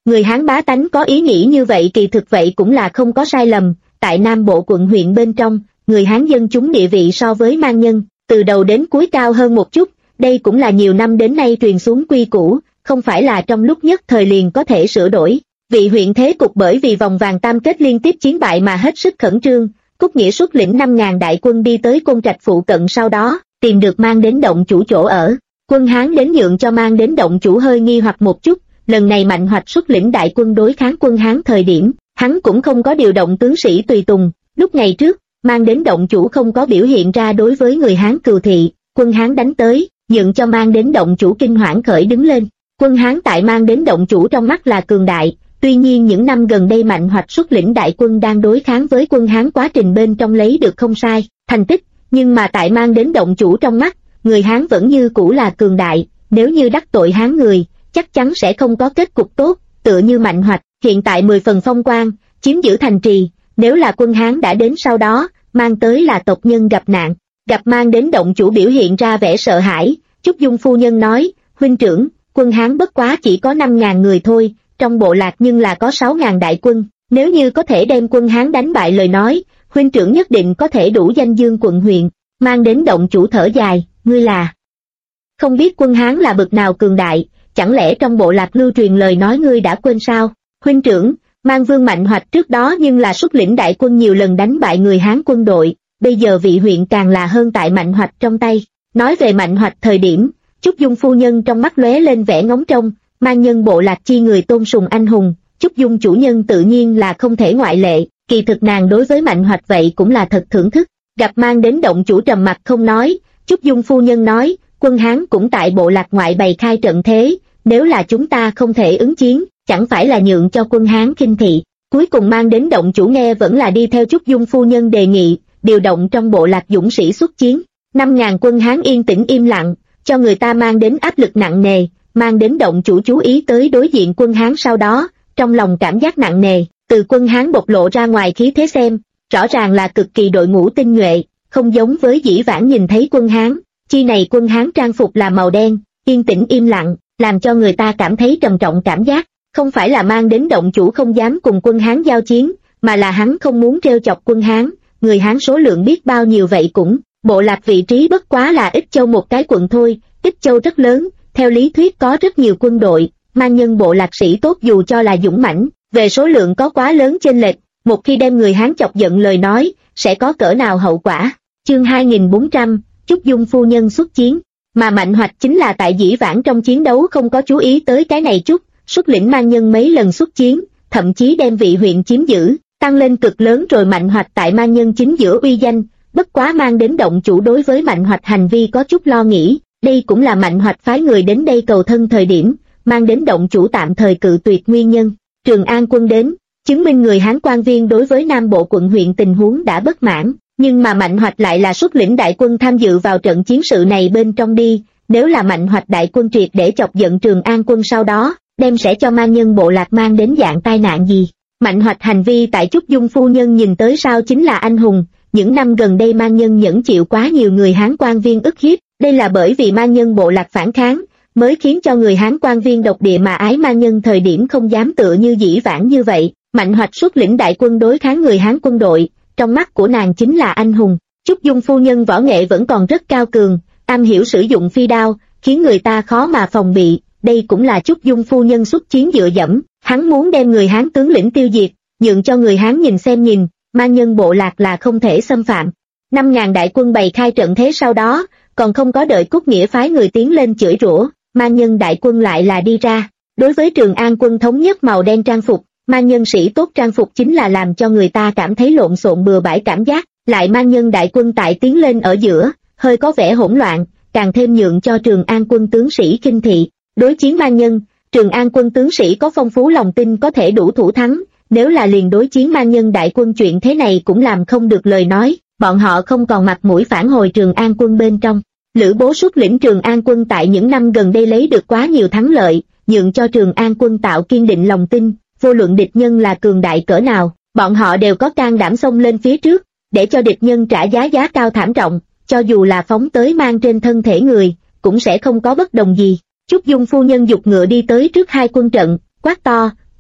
Người Hán bá tánh có ý nghĩ như vậy kỳ thực vậy cũng là không có sai lầm, tại Nam Bộ quận huyện bên trong, người Hán dân chúng địa vị so với Mang Nhân, từ đầu đến cuối cao hơn một chút, đây cũng là nhiều năm đến nay truyền xuống quy củ, không phải là trong lúc nhất thời liền có thể sửa đổi. Vị huyện thế cục bởi vì vòng vàng tam kết liên tiếp chiến bại mà hết sức khẩn trương, Cúc Nghĩa xuất lĩnh 5.000 đại quân đi tới Côn Trạch phụ cận, sau đó tìm được Mang đến động chủ chỗ ở. Quân Hán đến nhượng cho Mang đến động chủ hơi nghi hoặc một chút, lần này Mạnh Hoạch xuất lĩnh đại quân đối kháng quân Hán thời điểm, hắn cũng không có điều động tướng sĩ tùy tùng, lúc ngày trước, Mang đến động chủ không có biểu hiện ra đối với người Hán cừu thị, quân Hán đánh tới, nhượng cho Mang đến động chủ kinh hoảng khởi đứng lên. Quân Hán tại Mang đến động chủ trong mắt là cường đại, tuy nhiên những năm gần đây Mạnh Hoạch xuất lĩnh đại quân đang đối kháng với quân Hán quá trình bên trong lấy được không sai thành tích, nhưng mà tại Mang đến động chủ trong mắt, người Hán vẫn như cũ là cường đại, nếu như đắc tội Hán người, chắc chắn sẽ không có kết cục tốt, tựa như Mạnh Hoạch, hiện tại 10 phần phong quang, chiếm giữ thành trì, nếu là quân Hán đã đến sau đó, mang tới là tộc nhân gặp nạn. Gặp Mang đến động chủ biểu hiện ra vẻ sợ hãi, Trúc Dung phu nhân nói, huynh trưởng, quân Hán bất quá chỉ có 5.000 người thôi, trong bộ lạc nhưng là có 6.000 đại quân, nếu như có thể đem quân Hán đánh bại lời nói, huynh trưởng nhất định có thể đủ danh dương quận huyện. Mang đến động chủ thở dài, ngươi là không biết quân Hán là bậc nào cường đại, chẳng lẽ trong bộ lạc lưu truyền lời nói ngươi đã quên sao? Huynh trưởng, Mang Vương Mạnh Hoạch trước đó nhưng là xuất lĩnh đại quân nhiều lần đánh bại người Hán quân đội, bây giờ vị huyện càng là hơn tại Mạnh Hoạch trong tay. Nói về Mạnh Hoạch thời điểm, Trúc Dung phu nhân trong mắt lóe lên vẻ ngóng trông, Mang nhân bộ lạc chi người tôn sùng anh hùng, Trúc Dung chủ nhân tự nhiên là không thể ngoại lệ, kỳ thực nàng đối với Mạnh Hoạch vậy cũng là thật thưởng thức. Gặp Mang đến động chủ trầm mặt không nói, Trúc Dung phu nhân nói, quân Hán cũng tại bộ lạc ngoại bày khai trận thế, nếu là chúng ta không thể ứng chiến, chẳng phải là nhượng cho quân Hán khinh thị. Cuối cùng Mang đến động chủ nghe vẫn là đi theo Trúc Dung phu nhân đề nghị, điều động trong bộ lạc dũng sĩ xuất chiến. 5.000 quân Hán yên tĩnh im lặng, cho người ta mang đến áp lực nặng nề. Mang đến động chủ chú ý tới đối diện quân Hán sau đó, trong lòng cảm giác nặng nề, từ quân Hán bộc lộ ra ngoài khí thế xem, rõ ràng là cực kỳ đội ngũ tinh nhuệ, không giống với dĩ vãng nhìn thấy quân Hán, chi này quân Hán trang phục là màu đen, yên tĩnh im lặng, làm cho người ta cảm thấy trầm trọng cảm giác, không phải là Mang đến động chủ không dám cùng quân Hán giao chiến, mà là hắn không muốn trêu chọc quân Hán, người Hán số lượng biết bao nhiêu vậy cũng, bộ lạc vị trí bất quá là Ích Châu một cái quận thôi, Ích Châu rất lớn, theo lý thuyết có rất nhiều quân đội, Mang nhân bộ lạc sĩ tốt dù cho là dũng mãnh, về số lượng có quá lớn chênh lệch, một khi đem người Hán chọc giận lời nói, sẽ có cỡ nào hậu quả. Chương 2400, Trúc Dung phu nhân xuất chiến, mà Mạnh Hoạch chính là tại dĩ vãng trong chiến đấu không có chú ý tới cái này chút, xuất lĩnh Mang nhân mấy lần xuất chiến, thậm chí đem vị huyện chiếm giữ, tăng lên cực lớn rồi. Mạnh Hoạch tại Mang nhân chính giữa uy danh, bất quá Mang đến động chủ đối với Mạnh Hoạch hành vi có chút lo nghĩ, đây cũng là Mạnh Hoạch phái người đến đây cầu thân thời điểm, Mang đến động chủ tạm thời cự tuyệt nguyên nhân. Trường An quân đến, chứng minh người Hán quan viên đối với Nam Bộ quận huyện tình huống đã bất mãn, nhưng mà Mạnh Hoạch lại là xuất lĩnh đại quân tham dự vào trận chiến sự này bên trong đi, nếu là Mạnh Hoạch đại quân triệt để chọc giận Trường An quân sau đó, đem sẽ cho Mang nhân bộ lạc mang đến dạng tai nạn gì. Mạnh Hoạch hành vi tại Trúc Dung phu nhân nhìn tới sao chính là anh hùng, những năm gần đây Mang nhân nhẫn chịu quá nhiều người Hán quan viên ức hiếp, đây là bởi vì Mang nhân bộ lạc phản kháng, mới khiến cho người Hán quan viên độc địa mà ái Mang nhân thời điểm không dám tựa như dĩ vãng như vậy. Mạnh Hoạch xuất lĩnh đại quân đối kháng người Hán quân đội, trong mắt của nàng chính là anh hùng. Trúc Dung phu nhân võ nghệ vẫn còn rất cao cường, am hiểu sử dụng phi đao, khiến người ta khó mà phòng bị, đây cũng là Trúc Dung phu nhân xuất chiến dựa dẫm, hắn muốn đem người Hán tướng lĩnh tiêu diệt, nhượng cho người Hán nhìn xem nhìn, Mang nhân bộ lạc là không thể xâm phạm. 5.000 đại quân bày khai trận thế sau đó, còn không có đợi Cúc Nghĩa phái người tiến lên chửi rủa, Mang nhân đại quân lại là đi ra. Đối với Trường An quân thống nhất màu đen trang phục, Mang nhân sĩ tốt trang phục chính là làm cho người ta cảm thấy lộn xộn bừa bãi cảm giác, lại Mang nhân đại quân tại tiến lên ở giữa, hơi có vẻ hỗn loạn, càng thêm nhượng cho Trường An quân tướng sĩ khinh thị. Đối chiến Mang nhân, Trường An quân tướng sĩ có phong phú lòng tin có thể đủ thủ thắng, nếu là liền đối chiến Mang nhân đại quân chuyện thế này cũng làm không được lời nói, bọn họ không còn mặt mũi phản hồi Trường An quân bên trong. Lữ Bố xuất lĩnh Trường An quân tại những năm gần đây lấy được quá nhiều thắng lợi, nhượng cho Trường An quân tạo kiên định lòng tin, vô luận địch nhân là cường đại cỡ nào, bọn họ đều có can đảm xông lên phía trước, để cho địch nhân trả giá cao thảm trọng, cho dù là phóng tới mang trên thân thể người, cũng sẽ không có bất đồng gì. Trúc Dung phu nhân dục ngựa đi tới trước hai quân trận, quát to,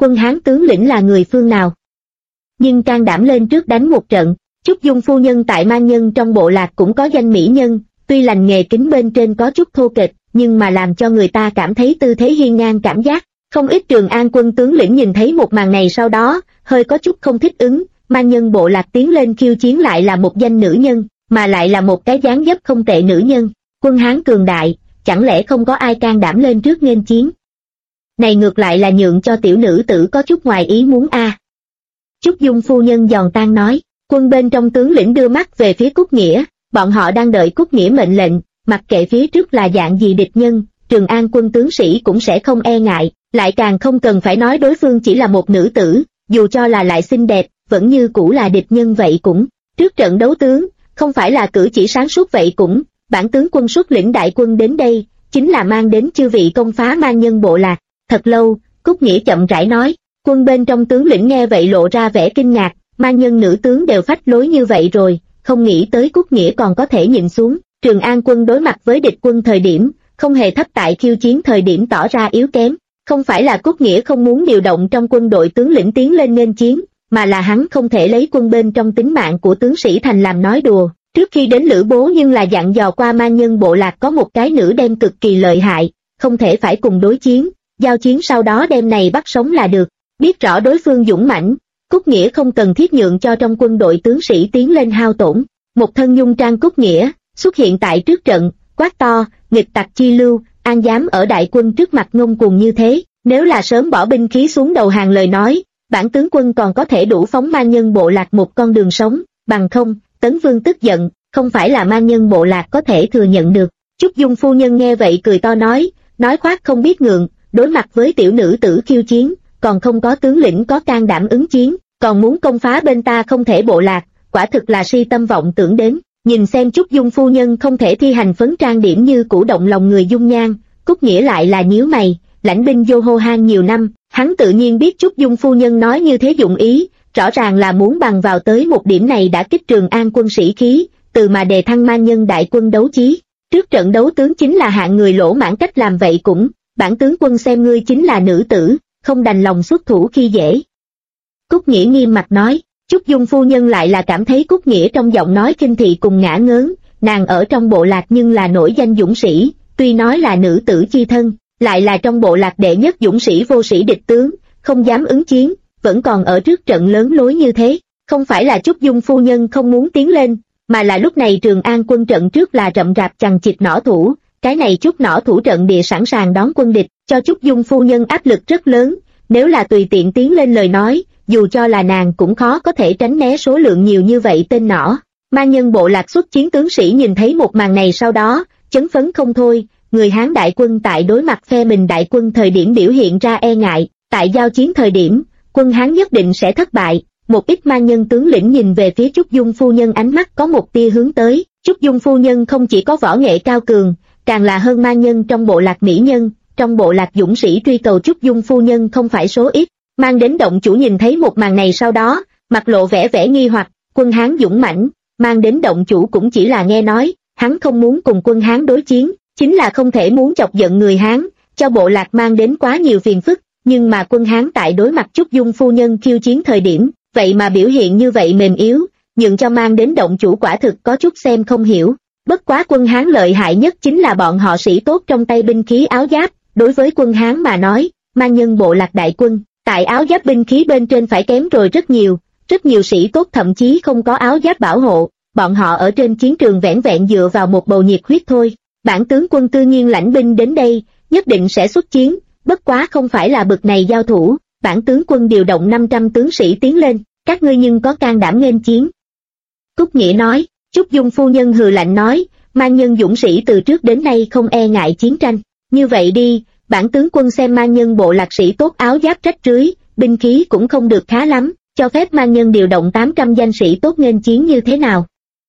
quân Hán tướng lĩnh là người phương nào. Nhưng can đảm lên trước đánh một trận. Trúc Dung phu nhân tại Man Nhân trong bộ lạc cũng có danh mỹ nhân, tuy lành nghề kính bên trên có chút thô kệch, nhưng mà làm cho người ta cảm thấy tư thế hiên ngang cảm giác. Không ít Trường An quân tướng lĩnh nhìn thấy một màn này sau đó, hơi có chút không thích ứng. Man Nhân bộ lạc tiến lên khiêu chiến lại là một danh nữ nhân, mà lại là một cái dáng dấp không tệ nữ nhân. Quân Hán cường đại, chẳng lẽ không có ai can đảm lên trước nghênh chiến? Này ngược lại là nhượng cho tiểu nữ tử có chút ngoài ý muốn a. Trúc Dung phu nhân giòn tan nói. Quân bên trong tướng lĩnh đưa mắt về phía Cúc Nghĩa, bọn họ đang đợi Cúc Nghĩa mệnh lệnh, mặc kệ phía trước là dạng gì địch nhân, Trường An quân tướng sĩ cũng sẽ không e ngại, lại càng không cần phải nói đối phương chỉ là một nữ tử, dù cho là lại xinh đẹp, vẫn như cũ là địch nhân vậy cũng. Trước trận đấu tướng, không phải là cử chỉ sáng suốt vậy cũng, bản tướng quân xuất lĩnh đại quân đến đây, chính là mang đến chư vị công phá Man Nhân bộ lạc. Thật lâu, Cúc Nghĩa chậm rãi nói, quân bên trong tướng lĩnh nghe vậy lộ ra vẻ kinh ngạc. Man Nhân nữ tướng đều phách lối như vậy rồi, không nghĩ tới Cúc Nghĩa còn có thể nhìn xuống. Trường An quân đối mặt với địch quân thời điểm, không hề thấp tại khiêu chiến thời điểm tỏ ra yếu kém. Không phải là Cúc Nghĩa không muốn điều động trong quân đội tướng lĩnh tiến lên nghênh chiến, mà là hắn không thể lấy quân bên trong tính mạng của tướng sĩ thành làm nói đùa. Trước khi đến Lữ Bố nhưng là dặn dò qua Man Nhân bộ lạc có một cái nữ đem cực kỳ lợi hại, không thể phải cùng đối chiến, giao chiến sau đó đem này bắt sống là được. Biết rõ đối phương dũng mãnh, Cúc Nghĩa không cần thiết nhượng cho trong quân đội tướng sĩ tiến lên hao tổn. Một thân nhung trang Cúc Nghĩa xuất hiện tại trước trận, quát to, nghịch tặc chi lưu, an dám ở đại quân trước mặt ngông cuồng như thế, nếu là sớm bỏ binh khí xuống đầu hàng lời nói, bản tướng quân còn có thể đủ phóng Man Nhân bộ lạc một con đường sống, bằng không, Tấn Vương tức giận, không phải là Man Nhân bộ lạc có thể thừa nhận được. Trúc Dung phu nhân nghe vậy cười to nói khoác không biết ngượng, đối mặt với tiểu nữ tử khiêu chiến, còn không có tướng lĩnh có can đảm ứng chiến, còn muốn công phá bên ta không thể bộ lạc, quả thực là si tâm vọng tưởng đến. Nhìn xem Trúc Dung phu nhân không thể thi hành phấn trang điểm như cũ động lòng người dung nhan, Cúc Nghĩa lại là nhíu mày. Lãnh binh vô hô hang nhiều năm, hắn tự nhiên biết Trúc Dung phu nhân nói như thế dụng ý, rõ ràng là muốn bằng vào tới một điểm này đã kích Trường An quân sĩ khí, từ mà đề thăng Man Nhân đại quân đấu chí. Trước trận đấu tướng chính là hạng người lỗ mãn cách làm vậy cũng, bản tướng quân xem ngươi chính là nữ tử, không đành lòng xuất thủ khi dễ. Cúc Nghĩa nghiêm mặt nói. Trúc Dung phu nhân lại là cảm thấy Cúc Nghĩa trong giọng nói kinh thị cùng ngã ngớn, nàng ở trong bộ lạc nhưng là nổi danh dũng sĩ, tuy nói là nữ tử chi thân, lại là trong bộ lạc đệ nhất dũng sĩ vô sĩ địch tướng, không dám ứng chiến, vẫn còn ở trước trận lớn lối như thế. Không phải là Trúc Dung phu nhân không muốn tiến lên, mà là lúc này Trường An quân trận trước là rậm rạp chằng chịt nỏ thủ, cái này chút nỏ thủ trận địa sẵn sàng đón quân địch, cho Trúc Dung phu nhân áp lực rất lớn, nếu là tùy tiện tiến lên lời nói, dù cho là nàng cũng khó có thể tránh né số lượng nhiều như vậy tên nỏ. Man Nhân bộ lạc xuất chiến tướng sĩ nhìn thấy một màn này sau đó, chấn phấn không thôi, người Hán đại quân tại đối mặt phe mình đại quân thời điểm biểu hiện ra e ngại, tại giao chiến thời điểm, quân Hán nhất định sẽ thất bại. Một ít Man Nhân tướng lĩnh nhìn về phía Trúc Dung phu nhân ánh mắt có một tia hướng tới. Trúc Dung phu nhân không chỉ có võ nghệ cao cường, càng là hơn Man Nhân trong bộ lạc mỹ nhân, trong bộ lạc dũng sĩ truy cầu Trúc Dung phu nhân không phải số ít. Mang đến động chủ nhìn thấy một màn này sau đó, mặt lộ vẻ nghi hoặc, quân Hán dũng mãnh, mang đến động chủ cũng chỉ là nghe nói, hắn không muốn cùng quân Hán đối chiến, chính là không thể muốn chọc giận người Hán, cho bộ lạc mang đến quá nhiều phiền phức, nhưng mà quân Hán tại đối mặt Trúc Dung phu nhân khiêu chiến thời điểm, vậy mà biểu hiện như vậy mềm yếu, nhượng cho mang đến động chủ quả thực có chút xem không hiểu. Bất quá quân Hán lợi hại nhất chính là bọn họ sĩ tốt trong tay binh khí áo giáp, đối với quân Hán mà nói, Man Nhân bộ lạc đại quân, tại áo giáp binh khí bên trên phải kém rồi rất nhiều sĩ tốt thậm chí không có áo giáp bảo hộ, bọn họ ở trên chiến trường vẻn vẹn dựa vào một bầu nhiệt huyết thôi. Bản tướng quân tự nhiên lãnh binh đến đây, nhất định sẽ xuất chiến, bất quá không phải là bực này giao thủ, bản tướng quân điều động 500 tướng sĩ tiến lên, các ngươi nhưng có can đảm nghênh chiến. Cúc Nghĩa nói. Trúc Dung phu nhân hừ lạnh nói, Man Nhân dũng sĩ từ trước đến nay không e ngại chiến tranh, như vậy đi, bản tướng quân xem Man Nhân bộ lạc sĩ tốt áo giáp rách rưới, binh khí cũng không được khá lắm, cho phép Man Nhân điều động 800 danh sĩ tốt nghênh chiến như thế nào?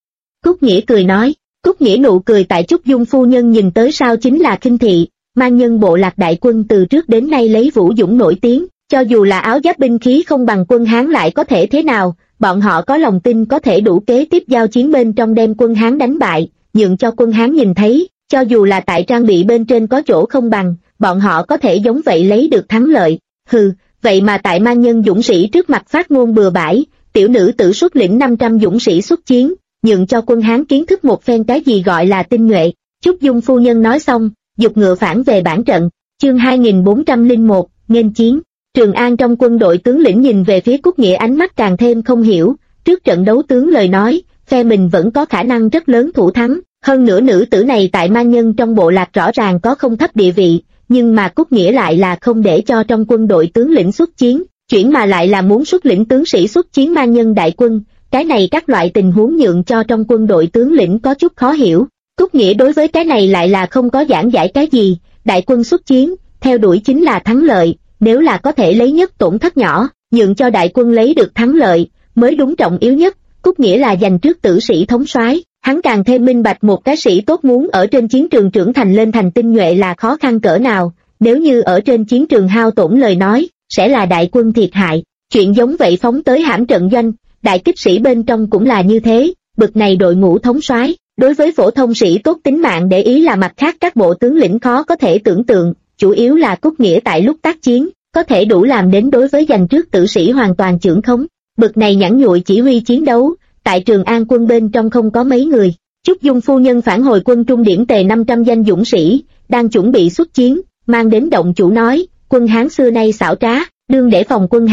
Cúc Nghĩa cười nói. Cúc Nghĩa nụ cười tại Trúc Dung phu nhân nhìn tới sao chính là khinh thị. Man Nhân bộ lạc đại quân từ trước đến nay lấy vũ dũng nổi tiếng, cho dù là áo giáp binh khí không bằng quân Hán lại có thể thế nào, bọn họ có lòng tin có thể đủ kế tiếp giao chiến bên trong đem quân Hán đánh bại, nhượng cho quân Hán nhìn thấy, cho dù là tại trang bị bên trên có chỗ không bằng, bọn họ có thể giống vậy lấy được thắng lợi. Hừ, vậy mà tại mang nhân dũng sĩ trước mặt phát ngôn bừa bãi, tiểu nữ tử xuất lĩnh 500 dũng sĩ xuất chiến, nhượng cho quân Hán kiến thức một phen cái gì gọi là tinh nhuệ. Chúc Dung phu nhân nói xong, giục ngựa phản về bản trận. Chương 2401, nghênh chiến. Trường An trong quân đội tướng lĩnh nhìn về phía Cúc Nghĩa ánh mắt càng thêm không hiểu, trước trận đấu tướng lời nói, phe mình vẫn có khả năng rất lớn thủ thắng, hơn nữa nữ tử này tại mang nhân trong bộ lạc rõ ràng có không thấp địa vị, nhưng mà Cúc Nghĩa lại là không để cho trong quân đội tướng lĩnh xuất chiến, chuyển mà lại là muốn xuất lĩnh tướng sĩ xuất chiến mang nhân đại quân, cái này các loại tình huống nhượng cho trong quân đội tướng lĩnh có chút khó hiểu. Cúc Nghĩa đối với cái này lại là không có giảng giải cái gì, đại quân xuất chiến, theo đuổi chính là thắng lợi, nếu là có thể lấy nhất tổn thất nhỏ, nhượng cho đại quân lấy được thắng lợi, mới đúng trọng yếu nhất. Cúc Nghĩa là giành trước tử sĩ thống soái, hắn càng thêm minh bạch một cái sĩ tốt muốn ở trên chiến trường trưởng thành lên thành tinh nhuệ là khó khăn cỡ nào, nếu như ở trên chiến trường hao tổn lời nói, sẽ là đại quân thiệt hại. Chuyện giống vậy phóng tới hãm trận doanh, đại kích sĩ bên trong cũng là như thế, bực này đội ngũ thống soái, đối với phổ thông sĩ tốt tính mạng để ý là mặt khác các bộ tướng lĩnh khó có thể tưởng tượng, chủ yếu là Cúc Nghĩa tại lúc tác chiến, có thể đủ làm đến đối với giành trước tử sĩ hoàn toàn chưởng khống. Bực này nhẵn nhụi chỉ huy chiến đấu, tại Trường An quân bên trong không có mấy người. Chúc Dung phu nhân phản hồi quân Trung Điển tề 500 danh dũng sĩ, đang chuẩn bị xuất chiến, mang đến động chủ nói, quân Hán xưa nay xảo trá, đương để phòng quân Hán